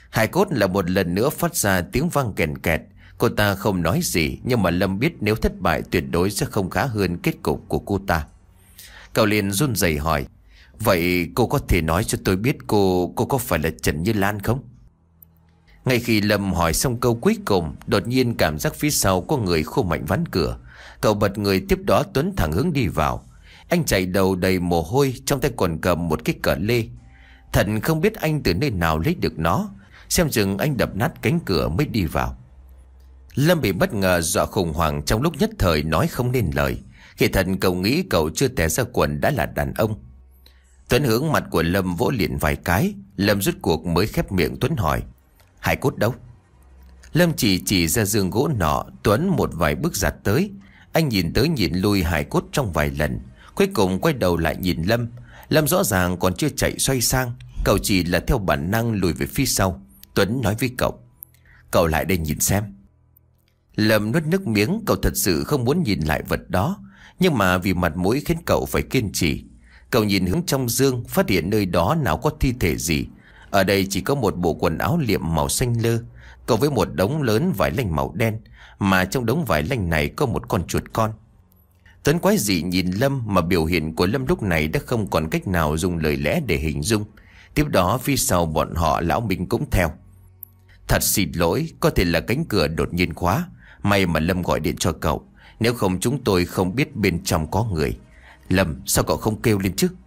Hải cốt là một lần nữa phát ra tiếng vang kèn kẹt. Cô ta không nói gì, nhưng mà Lâm biết nếu thất bại tuyệt đối sẽ không khá hơn kết cục của cô ta. Cậu liền run rẩy hỏi: vậy cô có thể nói cho tôi biết cô cô có phải là Trần Như Lan không? Ngay khi Lâm hỏi xong câu cuối cùng, đột nhiên cảm giác phía sau có người khô mạnh ván cửa. Cậu bật người, tiếp đó Tuấn thẳng hướng đi vào. Anh chạy đầu đầy mồ hôi, trong tay còn cầm một cái cờ lê. Thật không biết anh từ nơi nào lấy được nó. Xem chừng anh đập nát cánh cửa mới đi vào. Lâm bị bất ngờ dọa khủng hoảng, trong lúc nhất thời nói không nên lời. Khi thật cậu nghĩ cậu chưa tè ra quần đã là đàn ông. Tuấn hướng mặt của Lâm vỗ liền vài cái. Lâm rút cuộc mới khép miệng. Tuấn hỏi: hải cốt đâu? Lâm chỉ chỉ ra giường gỗ nọ. Tuấn một vài bước giặt tới. Anh nhìn tới nhìn lui hải cốt trong vài lần, cuối cùng quay đầu lại nhìn Lâm. Lâm rõ ràng còn chưa chạy xoay sang, cậu chỉ là theo bản năng lùi về phía sau. Tuấn nói với cậu: cậu lại đây nhìn xem. Lâm nuốt nước miếng, cậu thật sự không muốn nhìn lại vật đó, nhưng mà vì mặt mũi khiến cậu phải kiên trì. Cậu nhìn hướng trong giường, phát hiện nơi đó nào có thi thể gì. Ở đây chỉ có một bộ quần áo liệm màu xanh lơ, cộng với một đống lớn vải lanh màu đen, mà trong đống vải lanh này có một con chuột con. Tuấn quái dị nhìn Lâm, mà biểu hiện của Lâm lúc này đã không còn cách nào dùng lời lẽ để hình dung. Tiếp đó phía sau bọn họ lão Minh cũng theo. Thật xin lỗi, có thể là cánh cửa đột nhiên khóa. May mà Lâm gọi điện cho cậu, nếu không chúng tôi không biết bên trong có người. Lâm, sao cậu không kêu lên chứ?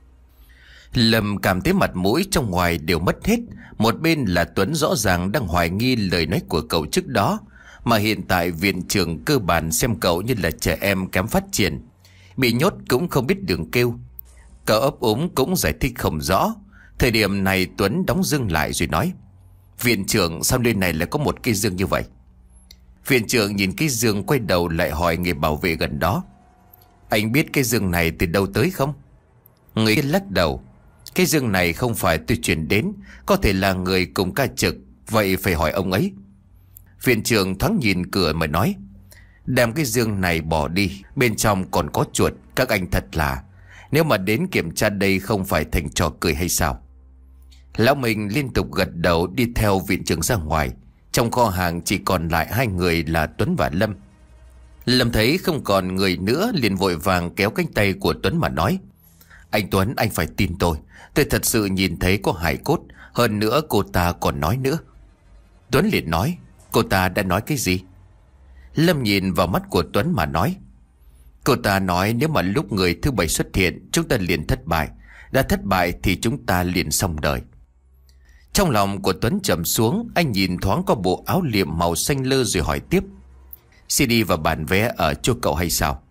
Lâm cảm thấy mặt mũi trong ngoài đều mất hết. Một bên là Tuấn rõ ràng đang hoài nghi lời nói của cậu trước đó, mà hiện tại viện trưởng cơ bản xem cậu như là trẻ em kém phát triển, bị nhốt cũng không biết đường kêu. Cậu ấp úng cũng giải thích không rõ. Thời điểm này Tuấn đóng giường lại rồi nói: viện trưởng, sao nơi này lại có một cái giường như vậy? Viện trưởng nhìn cái giường quay đầu lại hỏi người bảo vệ gần đó: anh biết cái giường này từ đâu tới không? Người kia lắc đầu: cái giường này không phải tôi chuyển đến, có thể là người cùng ca trực, vậy phải hỏi ông ấy. Viện trưởng thoáng nhìn cửa mà nói: đem cái giường này bỏ đi, bên trong còn có chuột, các anh thật là, nếu mà đến kiểm tra đây không phải thành trò cười hay sao? Lão Minh liên tục gật đầu đi theo viện trưởng ra ngoài. Trong kho hàng chỉ còn lại hai người là Tuấn và Lâm. Lâm thấy không còn người nữa liền vội vàng kéo cánh tay của Tuấn mà nói: anh Tuấn, anh phải tin tôi, tôi thật sự nhìn thấy có hải cốt, hơn nữa cô ta còn nói nữa. Tuấn liền nói: cô ta đã nói cái gì? Lâm nhìn vào mắt của Tuấn mà nói: cô ta nói nếu mà lúc người thứ bảy xuất hiện chúng ta liền thất bại, đã thất bại thì chúng ta liền xong đời. Trong lòng của Tuấn trầm xuống, anh nhìn thoáng qua bộ áo liệm màu xanh lơ rồi hỏi tiếp: xê đê và bản vé ở chỗ cậu hay sao?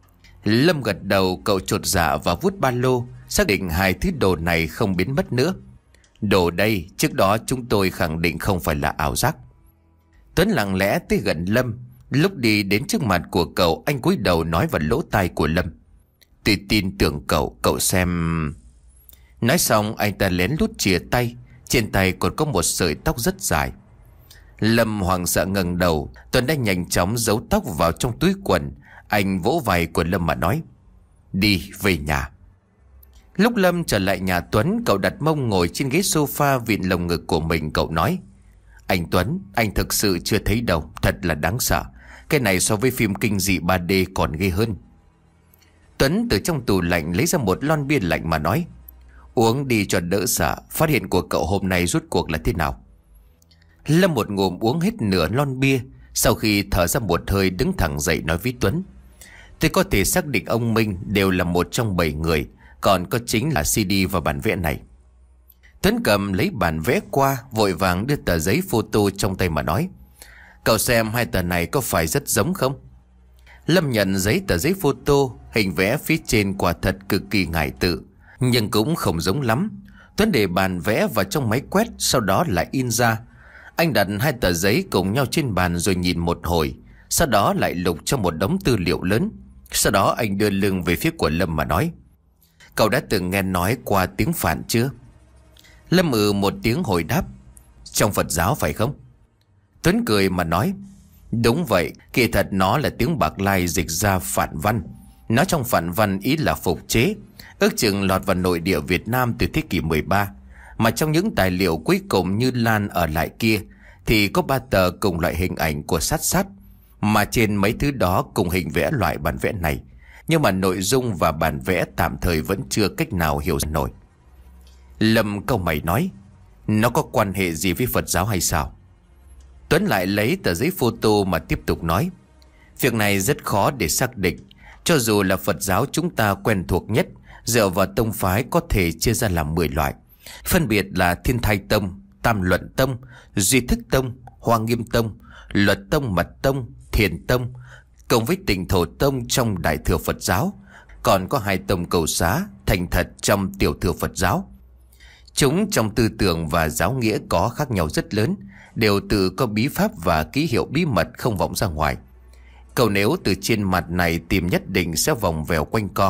Lâm gật đầu. Cậu chột dạ và vuốt ba lô, xác định hai thứ đồ này không biến mất nữa. Đồ đây trước đó chúng tôi khẳng định không phải là ảo giác. Tuấn lặng lẽ tới gần Lâm. Lúc đi đến trước mặt của cậu, anh cúi đầu nói vào lỗ tai của Lâm: tôi tin tưởng cậu, cậu xem. Nói xong anh ta lén lút chìa tay. Trên tay còn có một sợi tóc rất dài. Lâm hoảng sợ ngẩng đầu. Tuấn đã nhanh chóng giấu tóc vào trong túi quần. Anh vỗ vai của Lâm mà nói: đi về nhà. Lúc Lâm trở lại nhà Tuấn, cậu đặt mông ngồi trên ghế sofa vịn lồng ngực của mình. Cậu nói: anh Tuấn, anh thực sự chưa thấy đâu, thật là đáng sợ. Cái này so với phim kinh dị ba D còn ghê hơn. Tuấn từ trong tủ lạnh lấy ra một lon bia lạnh mà nói: uống đi cho đỡ sợ. Phát hiện của cậu hôm nay rốt cuộc là thế nào? Lâm một ngụm uống hết nửa lon bia. Sau khi thở ra một hơi đứng thẳng dậy nói với Tuấn: tôi có thể xác định ông Minh đều là một trong bảy người, còn có chính là xê đê và bản vẽ này. Tuấn cầm lấy bản vẽ qua, vội vàng đưa tờ giấy photo trong tay mà nói: cậu xem hai tờ này có phải rất giống không? Lâm nhận giấy tờ giấy photo. Hình vẽ phía trên quả thật cực kỳ ngại tự, nhưng cũng không giống lắm. Tuấn để bàn vẽ vào trong máy quét, sau đó lại in ra. Anh đặt hai tờ giấy cùng nhau trên bàn rồi nhìn một hồi, sau đó lại lục trong một đống tư liệu lớn. Sau đó anh đưa lưng về phía của Lâm mà nói: cậu đã từng nghe nói qua tiếng Phạn chưa? Lâm ừ một tiếng hồi đáp: trong Phật giáo phải không? Tuấn cười mà nói: đúng vậy, kỳ thật nó là tiếng Bạc Lai dịch ra phản văn. Nó trong phản văn ý là phục chế, ước chừng lọt vào nội địa Việt Nam từ thế kỷ mười ba. Mà trong những tài liệu cuối cùng như Lan ở lại kia thì có ba tờ cùng loại hình ảnh của sát sát. Mà trên mấy thứ đó cùng hình vẽ loại bản vẽ này, nhưng mà nội dung và bản vẽ tạm thời vẫn chưa cách nào hiểu nổi. Lâm cau mày nói, nó có quan hệ gì với Phật giáo hay sao? Tuấn lại lấy tờ giấy photo mà tiếp tục nói, việc này rất khó để xác định. Cho dù là Phật giáo chúng ta quen thuộc nhất, dựa vào tông phái có thể chia ra làm mười loại. Phân biệt là Thiên Thai Tông, Tam Luận Tông, Duy Thức Tông, Hoa Nghiêm Tông, Luật Tông, Mật Tông, Thiền Tông, cộng với Tịnh Thổ Tông trong Đại Thừa Phật giáo. Còn có hai tông Cầu Xá, Thành Thật trong Tiểu Thừa Phật giáo. Chúng trong tư tưởng và giáo nghĩa có khác nhau rất lớn, đều tự có bí pháp và ký hiệu bí mật không vọng ra ngoài. Cậu nếu từ trên mặt này tìm nhất định sẽ vòng vèo quanh co.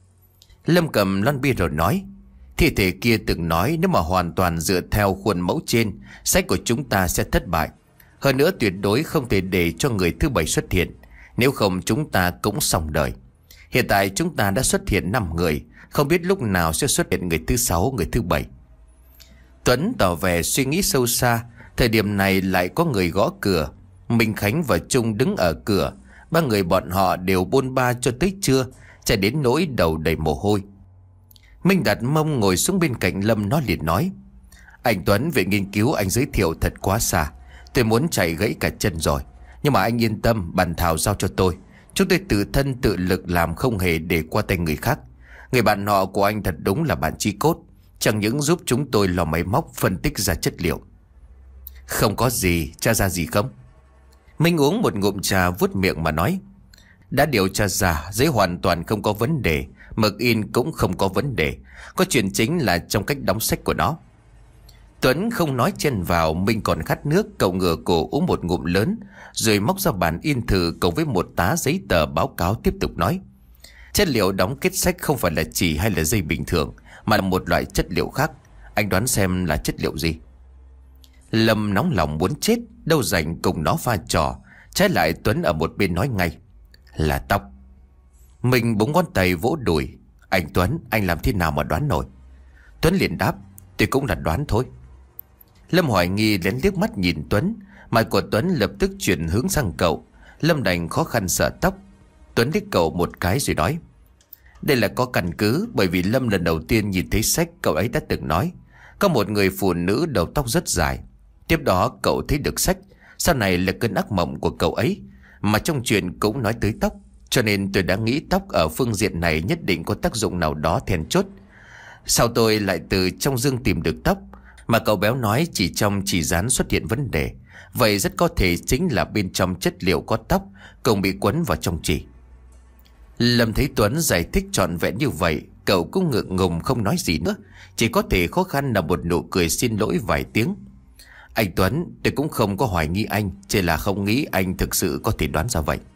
Lâm cầm lon bia rồi nói, thi thể kia từng nói nếu mà hoàn toàn dựa theo khuôn mẫu trên, sách của chúng ta sẽ thất bại. Hơn nữa tuyệt đối không thể để cho người thứ bảy xuất hiện, nếu không chúng ta cũng xong đời. Hiện tại chúng ta đã xuất hiện năm người, không biết lúc nào sẽ xuất hiện người thứ sáu, người thứ bảy. Tuấn tỏ vẻ suy nghĩ sâu xa. Thời điểm này lại có người gõ cửa. Minh Khánh và Trung đứng ở cửa. Ba người bọn họ đều bôn ba cho tới trưa, chạy đến nỗi đầu đầy mồ hôi. Minh đặt mông ngồi xuống bên cạnh Lâm, nó liền nói, anh Tuấn về nghiên cứu anh giới thiệu thật quá xa, tôi muốn chạy gãy cả chân rồi. Nhưng mà anh yên tâm, bàn thảo giao cho tôi. Chúng tôi tự thân tự lực làm, không hề để qua tay người khác. Người bạn họ của anh thật đúng là bạn chí cốt, chẳng những giúp chúng tôi lò máy móc phân tích ra chất liệu. Không có gì, tra ra gì không? Minh uống một ngụm trà vuốt miệng mà nói, đã điều tra ra, giấy hoàn toàn không có vấn đề, mực in cũng không có vấn đề. Có chuyện chính là trong cách đóng sách của nó. Tuấn không nói chen vào. Minh còn khát nước, cậu ngửa cổ uống một ngụm lớn, rồi móc ra bản in thử cộng với một tá giấy tờ báo cáo, tiếp tục nói, chất liệu đóng kết sách không phải là chỉ hay là dây bình thường, mà là một loại chất liệu khác. Anh đoán xem là chất liệu gì? Lâm nóng lòng muốn chết, đâu rảnh cùng nó pha trò. Trái lại Tuấn ở một bên nói ngay, là tóc. Mình búng ngón tay vỗ đùi, anh Tuấn, anh làm thế nào mà đoán nổi? Tuấn liền đáp, tôi cũng là đoán thôi. Lâm hoài nghi lén liếc mắt nhìn Tuấn. Mặt của Tuấn lập tức chuyển hướng sang cậu. Lâm đành khó khăn sờ tóc. Tuấn liếc cậu một cái rồi nói, đây là có căn cứ, bởi vì Lâm lần đầu tiên nhìn thấy sách cậu ấy đã từng nói có một người phụ nữ đầu tóc rất dài. Tiếp đó cậu thấy được sách, sau này là cơn ác mộng của cậu ấy, mà trong chuyện cũng nói tới tóc. Cho nên tôi đã nghĩ tóc ở phương diện này nhất định có tác dụng nào đó then chốt. Sau tôi lại từ trong dương tìm được tóc, mà cậu béo nói chỉ trong chỉ dán xuất hiện vấn đề. Vậy rất có thể chính là bên trong chất liệu có tóc cùng bị quấn vào trong chỉ. Lâm thấy Tuấn giải thích trọn vẹn như vậy, cậu cũng ngượng ngùng không nói gì nữa, chỉ có thể khó khăn là một nụ cười xin lỗi vài tiếng. Anh Tuấn, tôi cũng không có hoài nghi anh, chỉ là không nghĩ anh thực sự có thể đoán ra vậy.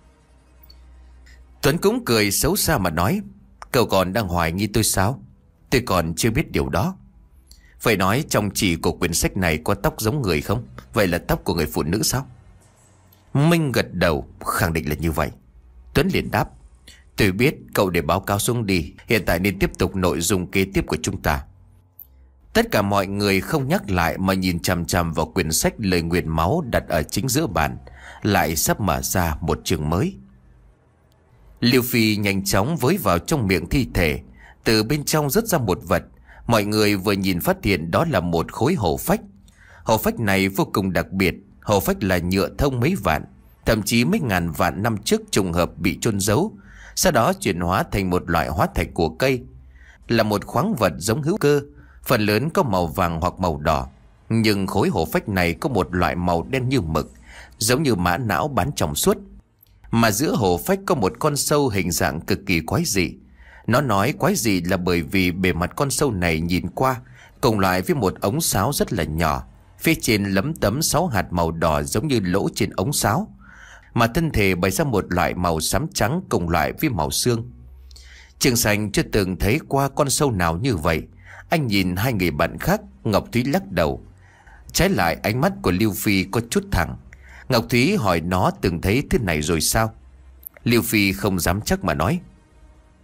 Tuấn cũng cười xấu xa mà nói, cậu còn đang hoài nghi tôi sao? Tôi còn chưa biết điều đó. Vậy nói trong chỉ của quyển sách này có tóc giống người không? Vậy là tóc của người phụ nữ sao? Minh gật đầu, khẳng định là như vậy. Tuấn liền đáp, tôi biết, cậu để báo cáo xuống đi. Hiện tại nên tiếp tục nội dung kế tiếp của chúng ta. Tất cả mọi người không nhắc lại mà nhìn chằm chằm vào quyển sách lời nguyền máu đặt ở chính giữa bàn, lại sắp mở ra một chương mới. Liêu Phi nhanh chóng với vào trong miệng thi thể, từ bên trong rớt ra một vật. Mọi người vừa nhìn phát hiện đó là một khối hổ phách. Hổ phách này vô cùng đặc biệt. Hổ phách là nhựa thông mấy vạn, thậm chí mấy ngàn vạn năm trước trùng hợp bị chôn giấu, sau đó chuyển hóa thành một loại hóa thạch của cây. Là một khoáng vật giống hữu cơ, phần lớn có màu vàng hoặc màu đỏ. Nhưng khối hổ phách này có một loại màu đen như mực, giống như mã não bán trong suốt. Mà giữa hổ phách có một con sâu hình dạng cực kỳ quái dị. Nó nói quái dị là bởi vì bề mặt con sâu này nhìn qua cùng loại với một ống sáo rất là nhỏ, phía trên lấm tấm sáu hạt màu đỏ giống như lỗ trên ống sáo, mà thân thể bày ra một loại màu xám trắng cùng loại với màu xương. Trường Sành chưa từng thấy qua con sâu nào như vậy. Anh nhìn hai người bạn khác. Ngọc Thúy lắc đầu. Trái lại ánh mắt của Lưu Phi có chút thẳng. Ngọc Thúy hỏi nó từng thấy thứ này rồi sao? Lưu Phi không dám chắc mà nói,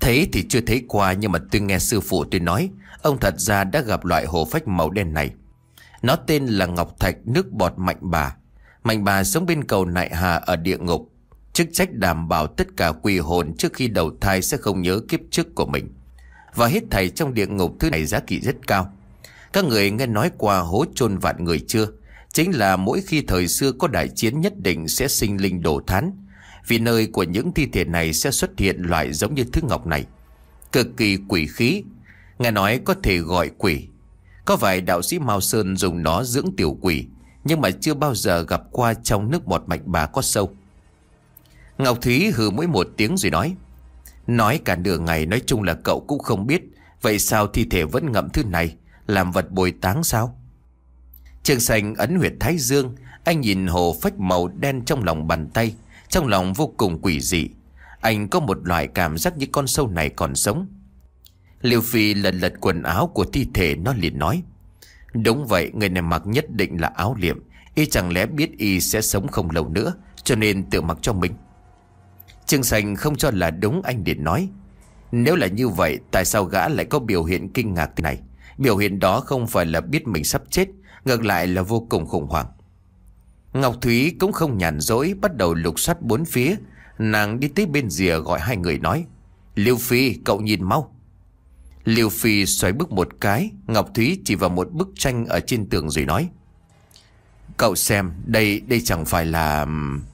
Thấy thì chưa thấy qua, nhưng mà tôi nghe sư phụ tôi nói, ông thật ra đã gặp loại hổ phách màu đen này. Nó tên là ngọc thạch nước bọt mạnh bà. Mạnh bà sống bên cầu Nại Hà ở địa ngục, chức trách đảm bảo tất cả quỷ hồn trước khi đầu thai sẽ không nhớ kiếp trước của mình. Và hết thảy trong địa ngục, thứ này giá trị rất cao. Các người nghe nói qua hố chôn vạn người chưa? Chính là mỗi khi thời xưa có đại chiến nhất định sẽ sinh linh đổ thán. Vì nơi của những thi thể này sẽ xuất hiện loại giống như thứ ngọc này, cực kỳ quỷ khí, nghe nói có thể gọi quỷ. Có vài đạo sĩ Mao Sơn dùng nó dưỡng tiểu quỷ, nhưng mà chưa bao giờ gặp qua trong nước bọt mạch bà có sâu. Ngọc Thúy hừ mỗi một tiếng rồi nói: Nói cả nửa ngày, nói chung là cậu cũng không biết. Vậy sao thi thể vẫn ngậm thứ này, làm vật bồi táng sao? Trương Xanh ấn huyệt thái dương, anh nhìn hồ phách màu đen trong lòng bàn tay, trong lòng vô cùng quỷ dị. Anh có một loại cảm giác như con sâu này còn sống. Liêu Phi lật lật quần áo của thi thể, nó liền nói: Đúng vậy, người này mặc nhất định là áo liệm. Y chẳng lẽ biết y sẽ sống không lâu nữa, cho nên tự mặc cho mình. Trương Xanh không cho là đúng, anh liền nói: Nếu là như vậy, tại sao gã lại có biểu hiện kinh ngạc thế này? Biểu hiện đó không phải là biết mình sắp chết, ngược lại là vô cùng khủng hoảng. Ngọc Thúy cũng không nhàn rỗi, bắt đầu lục soát bốn phía. Nàng đi tới bên rìa gọi hai người nói: Liêu Phi, cậu nhìn mau. Liêu Phi xoay bước một cái, Ngọc Thúy chỉ vào một bức tranh ở trên tường rồi nói: Cậu xem, đây, đây chẳng phải là...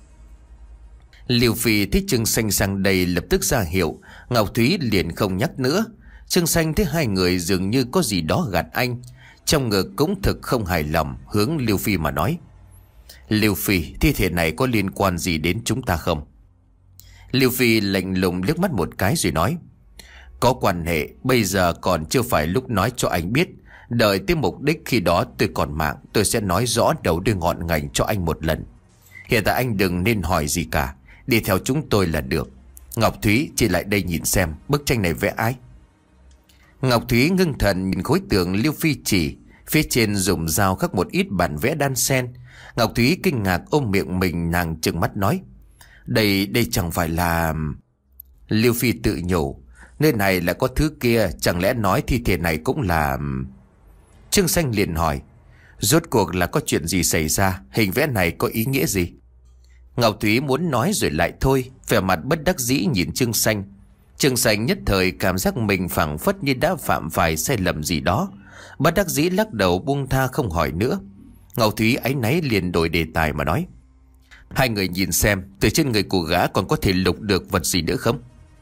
Liêu Phi thấy Trương Xanh sang đây lập tức ra hiệu. Ngọc Thúy liền không nhắc nữa. Trương Xanh thấy hai người dường như có gì đó gạt anh, trong ngực cũng thực không hài lòng, hướng Liêu Phi mà nói: Liêu Phi, thi thể này có liên quan gì đến chúng ta không? Liêu Phi lạnh lùng liếc mắt một cái rồi nói: Có quan hệ, bây giờ còn chưa phải lúc nói cho anh biết. Đợi tới mục đích, khi đó tôi còn mạng, tôi sẽ nói rõ đầu đuôi ngọn ngành cho anh một lần. Hiện tại anh đừng nên hỏi gì cả, đi theo chúng tôi là được. Ngọc Thúy, chị lại đây nhìn xem, bức tranh này vẽ ai? Ngọc Thúy ngưng thần nhìn khối tường Liêu Phi chỉ, phía trên dùng dao khắc một ít bản vẽ đan xen. Ngọc Thúy kinh ngạc ôm miệng mình, nàng trừng mắt nói: Đây, đây chẳng phải là... Liêu Phi tự nhủ: Nơi này lại có thứ kia, chẳng lẽ nói thi thể này cũng là... Trương Xanh liền hỏi: Rốt cuộc là có chuyện gì xảy ra? Hình vẽ này có ý nghĩa gì? Ngọc Thúy muốn nói rồi lại thôi, vẻ mặt bất đắc dĩ nhìn Trương Xanh. Trương Xanh nhất thời cảm giác mình phảng phất như đã phạm phải sai lầm gì đó, bất đắc dĩ lắc đầu buông tha không hỏi nữa. Ngọc Thúy áy náy liền đổi đề tài mà nói: Hai người nhìn xem, từ trên người của gã còn có thể lục được vật gì nữa không?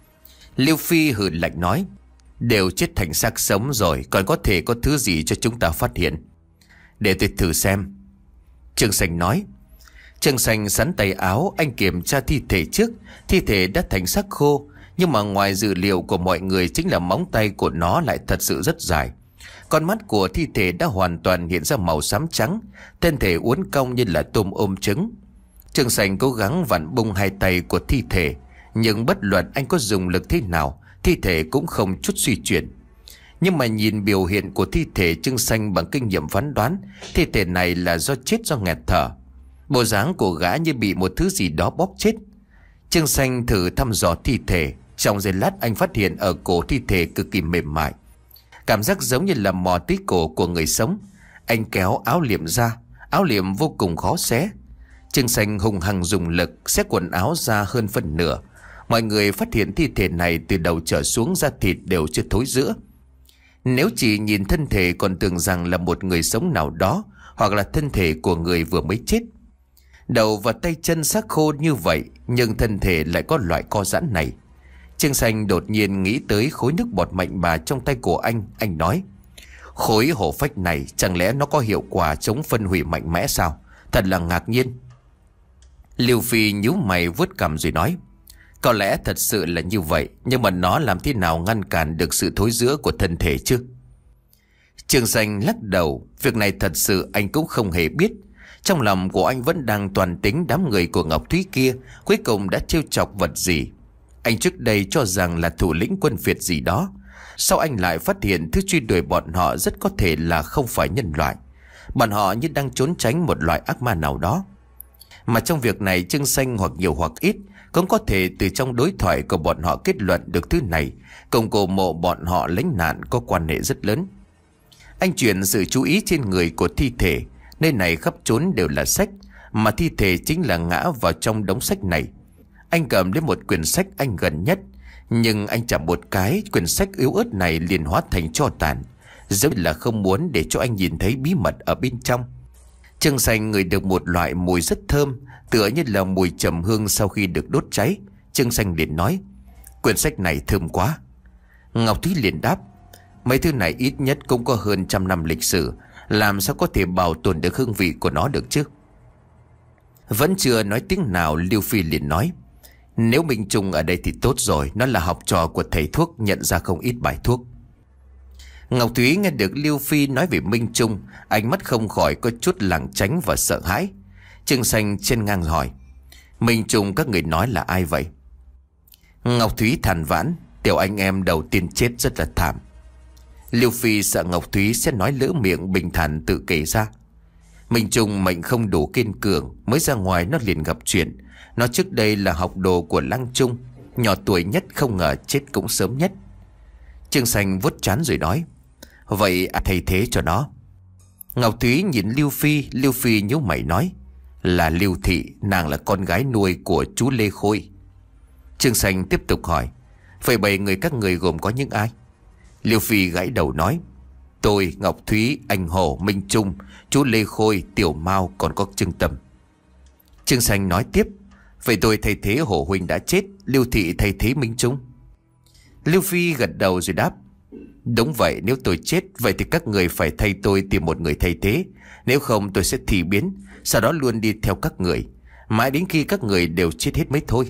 Liêu Phi hừ lạnh nói: Đều chết thành xác sống rồi, còn có thể có thứ gì cho chúng ta phát hiện? Để tôi thử xem. Trương Xanh nói. Trương Xanh sắn tay áo, anh kiểm tra thi thể trước. Thi thể đã thành xác khô, nhưng mà ngoài dự liệu của mọi người chính là móng tay của nó lại thật sự rất dài. Con mắt của thi thể đã hoàn toàn hiện ra màu xám trắng, thân thể uốn cong như là tôm ôm trứng. Trương Xanh cố gắng vặn bung hai tay của thi thể, nhưng bất luận anh có dùng lực thế nào, thi thể cũng không chút suy chuyển. Nhưng mà nhìn biểu hiện của thi thể, Trương Xanh bằng kinh nghiệm phán đoán thi thể này là do chết do nghẹt thở. Bộ dáng của gã như bị một thứ gì đó bóp chết. Trương Xanh thử thăm dò thi thể. Trong giây lát anh phát hiện ở cổ thi thể cực kỳ mềm mại, cảm giác giống như là mò tí cổ của người sống. Anh kéo áo liệm ra, áo liệm vô cùng khó xé. Trương Xanh hùng hăng dùng lực xé quần áo ra hơn phân nửa. Mọi người phát hiện thi thể này từ đầu trở xuống da thịt đều chưa thối rữa. Nếu chỉ nhìn thân thể còn tưởng rằng là một người sống nào đó, hoặc là thân thể của người vừa mới chết. Đầu và tay chân xác khô như vậy, nhưng thân thể lại có loại co giãn này. Trương Xanh đột nhiên nghĩ tới khối nước bọt mạnh bà trong tay của anh. Anh nói: Khối hổ phách này chẳng lẽ nó có hiệu quả chống phân hủy mạnh mẽ sao? Thật là ngạc nhiên. Liêu Phi nhíu mày vuốt cằm rồi nói: Có lẽ thật sự là như vậy, nhưng mà nó làm thế nào ngăn cản được sự thối rữa của thân thể chứ? Trương Xanh lắc đầu. Việc này thật sự anh cũng không hề biết. Trong lòng của anh vẫn đang toàn tính đám người của Ngọc Thúy kia cuối cùng đã trêu chọc vật gì. Anh trước đây cho rằng là thủ lĩnh quân phiệt gì đó. Sau anh lại phát hiện thứ truy đuổi bọn họ rất có thể là không phải nhân loại. Bọn họ như đang trốn tránh một loại ác ma nào đó. Mà trong việc này Trương Xanh hoặc nhiều hoặc ít Cũng có thể từ trong đối thoại của bọn họ kết luận được thứ này cùng cổ mộ bọn họ lánh nạn có quan hệ rất lớn. Anh chuyển sự chú ý trên người của thi thể. Nơi này khắp trốn đều là sách, mà thi thể chính là ngã vào trong đống sách này. Anh cầm lấy một quyển sách anh gần nhất, nhưng anh chạm một cái, quyển sách yếu ớt này liền hóa thành tro tàn, giống là không muốn để cho anh nhìn thấy bí mật ở bên trong. Trương Xanh ngửi được một loại mùi rất thơm, tựa như là mùi trầm hương sau khi được đốt cháy. Trương Xanh liền nói: quyển sách này thơm quá. Ngọc Thúy liền đáp: mấy thứ này ít nhất cũng có hơn trăm năm lịch sử, làm sao có thể bảo tồn được hương vị của nó được chứ? Vẫn chưa nói tiếng nào, Lưu Phi liền nói: nếu Minh Trung ở đây thì tốt rồi, nó là học trò của thầy thuốc, nhận ra không ít bài thuốc. Ngọc Thúy nghe được Lưu Phi nói về Minh Trung, ánh mắt không khỏi có chút lảng tránh và sợ hãi. Trương Xanh trên ngang hỏi: Minh Trung các người nói là ai vậy? Ngọc Thúy than vãn: tiểu anh em đầu tiên chết rất là thảm. Lưu Phi sợ Ngọc Thúy sẽ nói lỡ miệng, bình thản tự kể ra: Minh Trung mệnh không đủ kiên cường, mới ra ngoài nó liền gặp chuyện. Nó trước đây là học đồ của Lăng Trung, nhỏ tuổi nhất, không ngờ chết cũng sớm nhất. Trương Xanh vuốt trán rồi nói: vậy à, thay thế cho nó? Ngọc Thúy nhìn Lưu Phi. Lưu Phi nhíu mày nói: là Lưu Thị, nàng là con gái nuôi của chú Lê Khôi. Trương Xanh tiếp tục hỏi: vậy bảy người các người gồm có những ai? Lưu Phi gãi đầu nói: tôi, Ngọc Thúy, anh Hồ, Minh Trung, chú Lê Khôi, Tiểu Mao, còn có Trương Tâm. Trương Xanh nói tiếp: vậy tôi thay thế Hồ huynh đã chết, Lưu Thị thay thế Minh Trung. Lưu Phi gật đầu rồi đáp: đúng vậy, nếu tôi chết, vậy thì các người phải thay tôi tìm một người thay thế. Nếu không tôi sẽ thị biến, sau đó luôn đi theo các người, mãi đến khi các người đều chết hết mới thôi.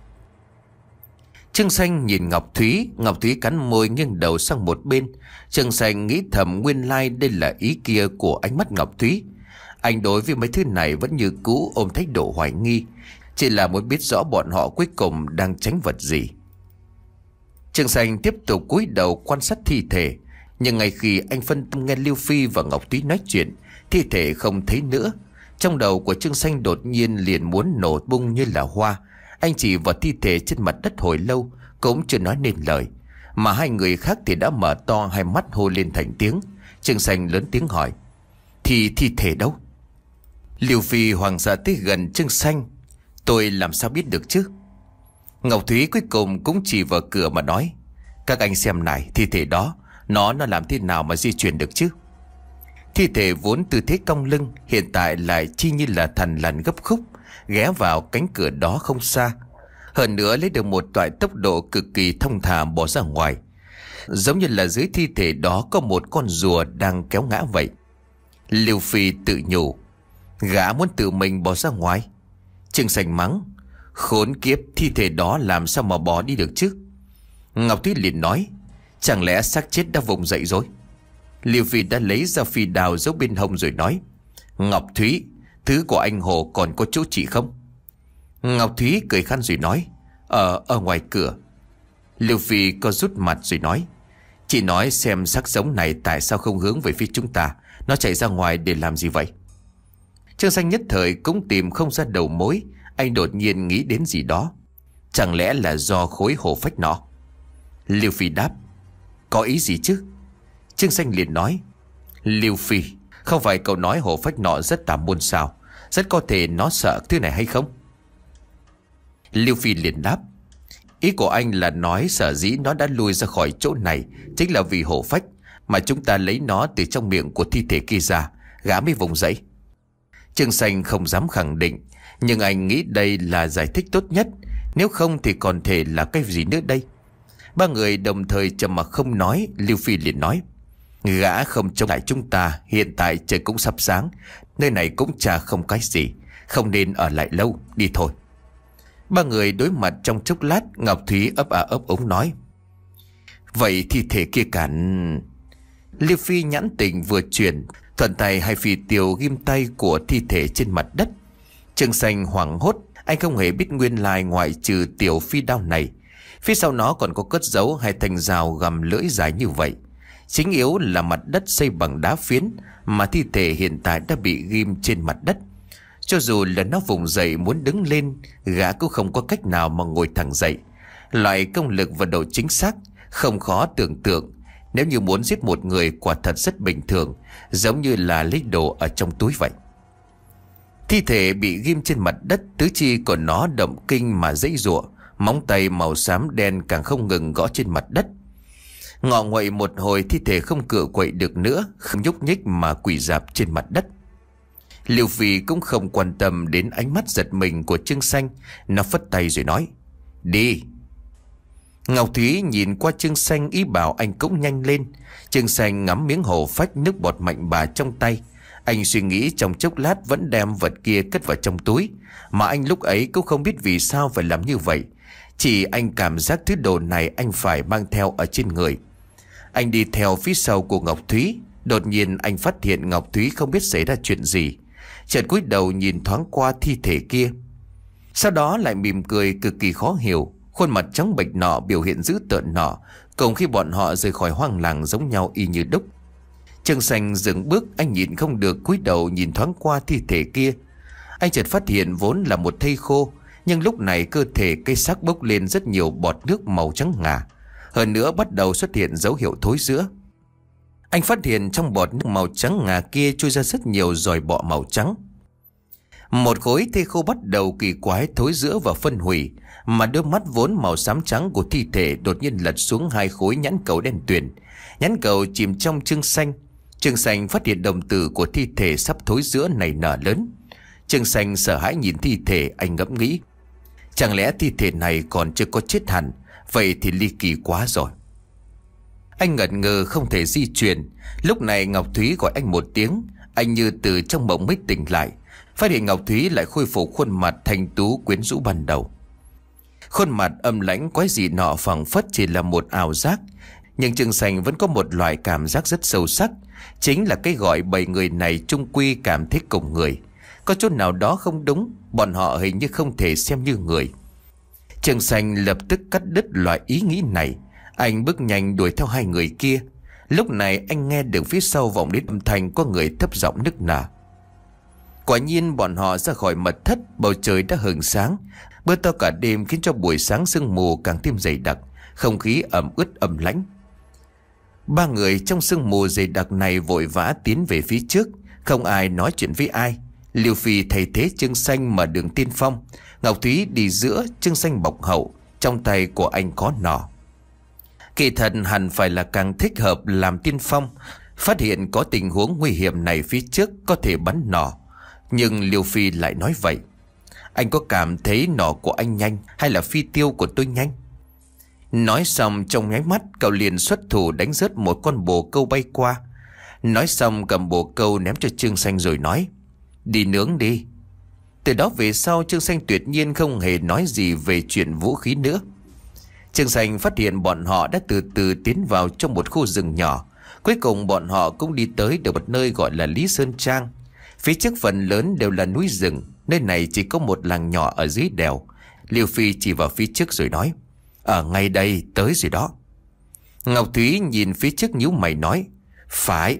Trương Xanh nhìn Ngọc Thúy. Ngọc Thúy cắn môi nghiêng đầu sang một bên. Trương Xanh nghĩ thầm nguyên lai đây là ý kia của ánh mắt Ngọc Thúy. Anh đối với mấy thứ này vẫn như cũ ôm thái độ hoài nghi, chỉ là muốn biết rõ bọn họ cuối cùng đang tránh vật gì. Trương Xanh tiếp tục cúi đầu quan sát thi thể, nhưng ngay khi anh phân tâm nghe Lưu Phi và Ngọc Thúy nói chuyện, thi thể không thấy nữa. Trong đầu của Trương Xanh đột nhiên liền muốn nổ bung như là hoa. Anh chỉ vào thi thể trên mặt đất hồi lâu cũng chưa nói nên lời, mà hai người khác thì đã mở to hai mắt hô lên thành tiếng. Trương Xanh lớn tiếng hỏi: thì thi thể đâu? Lưu Phi hoảng sợ tới gần Trương Xanh: tôi làm sao biết được chứ? Ngọc Thúy cuối cùng cũng chỉ vào cửa mà nói: các anh xem này, thi thể đó Nó nó làm thế nào mà di chuyển được chứ? Thi thể vốn tư thế cong lưng, hiện tại lại chi như là thằn lằn gấp khúc, ghé vào cánh cửa đó không xa. Hơn nữa lấy được một loại tốc độ cực kỳ thông thả bỏ ra ngoài, giống như là dưới thi thể đó có một con rùa đang kéo ngã vậy. Lưu Phi tự nhủ: gã muốn tự mình bỏ ra ngoài. Trương Xanh mắng: khốn kiếp, thi thể đó làm sao mà bỏ đi được chứ? Ngọc Thúy liền nói: chẳng lẽ xác chết đã vùng dậy rồi? Lưu Phi đã lấy ra phi đào giấu bên hông rồi nói: Ngọc Thúy, thứ của anh Hồ còn có chỗ chị không? Ngọc Thúy cười khăn rồi nói: Ở, ở ngoài cửa. Lưu Phi có rút mặt rồi nói: chị nói xem xác sống này tại sao không hướng về phía chúng ta, nó chạy ra ngoài để làm gì vậy? Trương Xanh nhất thời cũng tìm không ra đầu mối. Anh đột nhiên nghĩ đến gì đó. Chẳng lẽ là do khối hổ phách nọ? Lưu Phi đáp: có ý gì chứ? Trương Xanh liền nói: Lưu Phi, không phải cậu nói hổ phách nọ rất tà môn sao? Rất có thể nó sợ thứ này hay không? Lưu Phi liền đáp: ý của anh là nói sở dĩ nó đã lui ra khỏi chỗ này chính là vì hổ phách, mà chúng ta lấy nó từ trong miệng của thi thể kia ra, gã mới vùng dậy. Trương Xanh không dám khẳng định, nhưng anh nghĩ đây là giải thích tốt nhất. Nếu không thì còn thể là cái gì nữa đây? Ba người đồng thời trầm mặc không nói. Lưu Phi liền nói: gã không chống lại chúng ta, hiện tại trời cũng sắp sáng, nơi này cũng chả không cái gì, không nên ở lại lâu, đi thôi. Ba người đối mặt trong chốc lát. Ngọc Thúy ấp à ấp ống nói: vậy thi thể kia cản... Lưu Phi nhãn tình vừa chuyển, thuận tay hai phi tiêu ghim tay của thi thể trên mặt đất. Trương Xanh hoảng hốt. Anh không hề biết nguyên lai ngoại trừ tiểu phi đao này, phía sau nó còn có cất giấu hai thanh rào gầm lưỡi dài như vậy. Chính yếu là mặt đất xây bằng đá phiến, mà thi thể hiện tại đã bị ghim trên mặt đất. Cho dù là nó vùng dậy muốn đứng lên, gã cũng không có cách nào mà ngồi thẳng dậy. Loại công lực và độ chính xác không khó tưởng tượng. Nếu như muốn giết một người quả thật rất bình thường, giống như là lấy đồ ở trong túi vậy. Thi thể bị ghim trên mặt đất, tứ chi của nó động kinh mà giãy giụa, móng tay màu xám đen càng không ngừng gõ trên mặt đất. Ngọ nguậy một hồi, thi thể không cựa quậy được nữa, không nhúc nhích mà quỳ rạp trên mặt đất. Liêu Phi cũng không quan tâm đến ánh mắt giật mình của Trương Xanh. Nó phất tay rồi nói: Đi. Ngọc Thúy nhìn qua Trương Xanh ý bảo anh cũng nhanh lên. Trương Xanh ngắm miếng hổ phách nước bọt mạnh bà trong tay. Anh suy nghĩ trong chốc lát vẫn đem vật kia cất vào trong túi. Mà anh lúc ấy cũng không biết vì sao phải làm như vậy. Chỉ anh cảm giác thứ đồ này anh phải mang theo ở trên người. Anh đi theo phía sau của Ngọc Thúy. Đột nhiên anh phát hiện Ngọc Thúy không biết xảy ra chuyện gì. Chợt cúi đầu nhìn thoáng qua thi thể kia, sau đó lại mỉm cười cực kỳ khó hiểu. Khuôn mặt trắng bệch nọ, biểu hiện dữ tợn nọ, cùng khi bọn họ rời khỏi hoang làng giống nhau y như đúc. Trương Xanh dừng bước, anh nhìn không được cúi đầu nhìn thoáng qua thi thể kia. Anh chợt phát hiện vốn là một thây khô, nhưng lúc này cơ thể cây xác bốc lên rất nhiều bọt nước màu trắng ngà. Hơn nữa bắt đầu xuất hiện dấu hiệu thối rữa. Anh phát hiện trong bọt nước màu trắng ngà kia trôi ra rất nhiều giòi bọ màu trắng. Một khối thây khô bắt đầu kỳ quái thối rữa và phân hủy, mà đôi mắt vốn màu xám trắng của thi thể đột nhiên lật xuống hai khối nhãn cầu đen tuyền. Nhãn cầu chìm trong Trương Xanh. Trương Xanh phát hiện đồng tử của thi thể sắp thối rữa này nở lớn. Trương Xanh sợ hãi nhìn thi thể, anh ngẫm nghĩ: chẳng lẽ thi thể này còn chưa có chết hẳn? Vậy thì ly kỳ quá rồi. Anh ngẩn ngơ không thể di chuyển. Lúc này Ngọc Thúy gọi anh một tiếng. Anh như từ trong mộng mới tỉnh lại, phát hiện Ngọc Thúy lại khôi phục khuôn mặt thanh tú quyến rũ ban đầu. Khuôn mặt âm lãnh quái dị nọ phảng phất chỉ là một ảo giác. Nhưng Trương Xanh vẫn có một loại cảm giác rất sâu sắc. Chính là cái gọi bảy người này chung quy cảm thấy cùng người. Có chỗ nào đó không đúng, bọn họ hình như không thể xem như người. Trương Xanh lập tức cắt đứt loại ý nghĩ này. Anh bước nhanh đuổi theo hai người kia. Lúc này anh nghe được phía sau vọng đến âm thanh có người thấp giọng nức nở. Quả nhiên bọn họ ra khỏi mật thất, bầu trời đã hừng sáng. Mưa to cả đêm khiến cho buổi sáng sương mù càng thêm dày đặc, không khí ẩm ướt ẩm lãnh. Ba người trong sương mù dày đặc này vội vã tiến về phía trước, không ai nói chuyện với ai. Liêu Phi thay thế Trương Xanh mà đường tiên phong. Ngọc Thúy đi giữa, Trương Xanh bọc hậu. Trong tay của anh có nỏ. Kỳ thật hẳn phải là càng thích hợp làm tiên phong. Phát hiện có tình huống nguy hiểm này phía trước có thể bắn nỏ. Nhưng Liêu Phi lại nói vậy: anh có cảm thấy nỏ của anh nhanh hay là phi tiêu của tôi nhanh? Nói xong trong nháy mắt cậu liền xuất thủ đánh rớt một con bồ câu bay qua. Nói xong cầm bồ câu ném cho Trương Xanh rồi nói: đi nướng đi. Từ đó về sau Trương Xanh tuyệt nhiên không hề nói gì về chuyện vũ khí nữa. Trương Xanh phát hiện bọn họ đã từ từ tiến vào trong một khu rừng nhỏ. Cuối cùng bọn họ cũng đi tới được một nơi gọi là Lý Sơn Trang. Phía trước phần lớn đều là núi rừng. Nơi này chỉ có một làng nhỏ ở dưới đèo. Liêu Phi chỉ vào phía trước rồi nói: ở ngay đây, tới rồi đó. Ngọc Thúy nhìn phía trước nhíu mày nói: phải.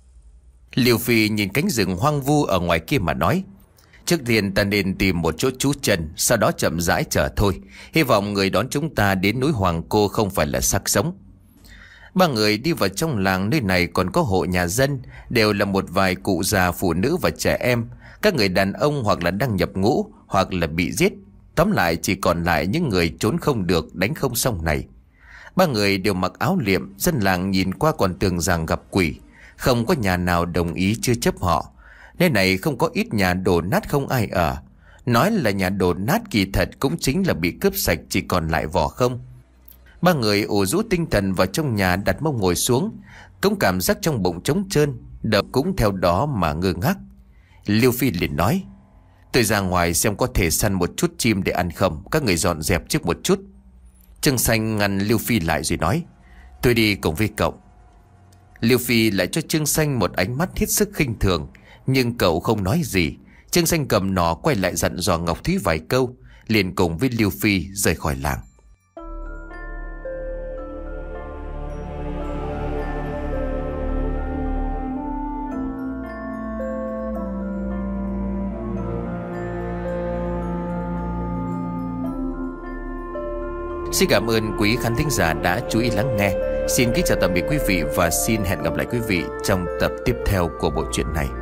Liêu Phi nhìn cánh rừng hoang vu ở ngoài kia mà nói: trước tiên ta nên tìm một chỗ trú chân, sau đó chậm rãi chờ thôi. Hy vọng người đón chúng ta đến núi Hoàng Cô không phải là xác sống. Ba người đi vào trong làng. Nơi này còn có hộ nhà dân, đều là một vài cụ già, phụ nữ và trẻ em. Các người đàn ông hoặc là đang nhập ngũ, hoặc là bị giết. Tóm lại chỉ còn lại những người trốn không được, đánh không xong này. Ba người đều mặc áo liệm. Dân làng nhìn qua còn tưởng rằng gặp quỷ. Không có nhà nào đồng ý chưa chấp họ. Nơi này không có ít nhà đổ nát không ai ở. Nói là nhà đổ nát kỳ thật cũng chính là bị cướp sạch, chỉ còn lại vỏ không. Ba người ủ rũ tinh thần vào trong nhà, đặt mông ngồi xuống. Cũng cảm giác trong bụng trống trơn, đầu cũng theo đó mà ngơ ngác. Liêu Phi liền nói: tôi ra ngoài xem có thể săn một chút chim để ăn không. Các người dọn dẹp trước một chút. Trương Xanh ngăn Liêu Phi lại rồi nói: tôi đi cùng với cậu. Liêu Phi lại cho Trương Xanh một ánh mắt hết sức khinh thường, nhưng cậu không nói gì. Trương Xanh cầm nỏ quay lại dặn dò Ngọc Thúy vài câu, liền cùng với Liêu Phi rời khỏi làng. Xin cảm ơn quý khán thính giả đã chú ý lắng nghe. Xin kính chào tạm biệt quý vị và xin hẹn gặp lại quý vị trong tập tiếp theo của bộ truyện này.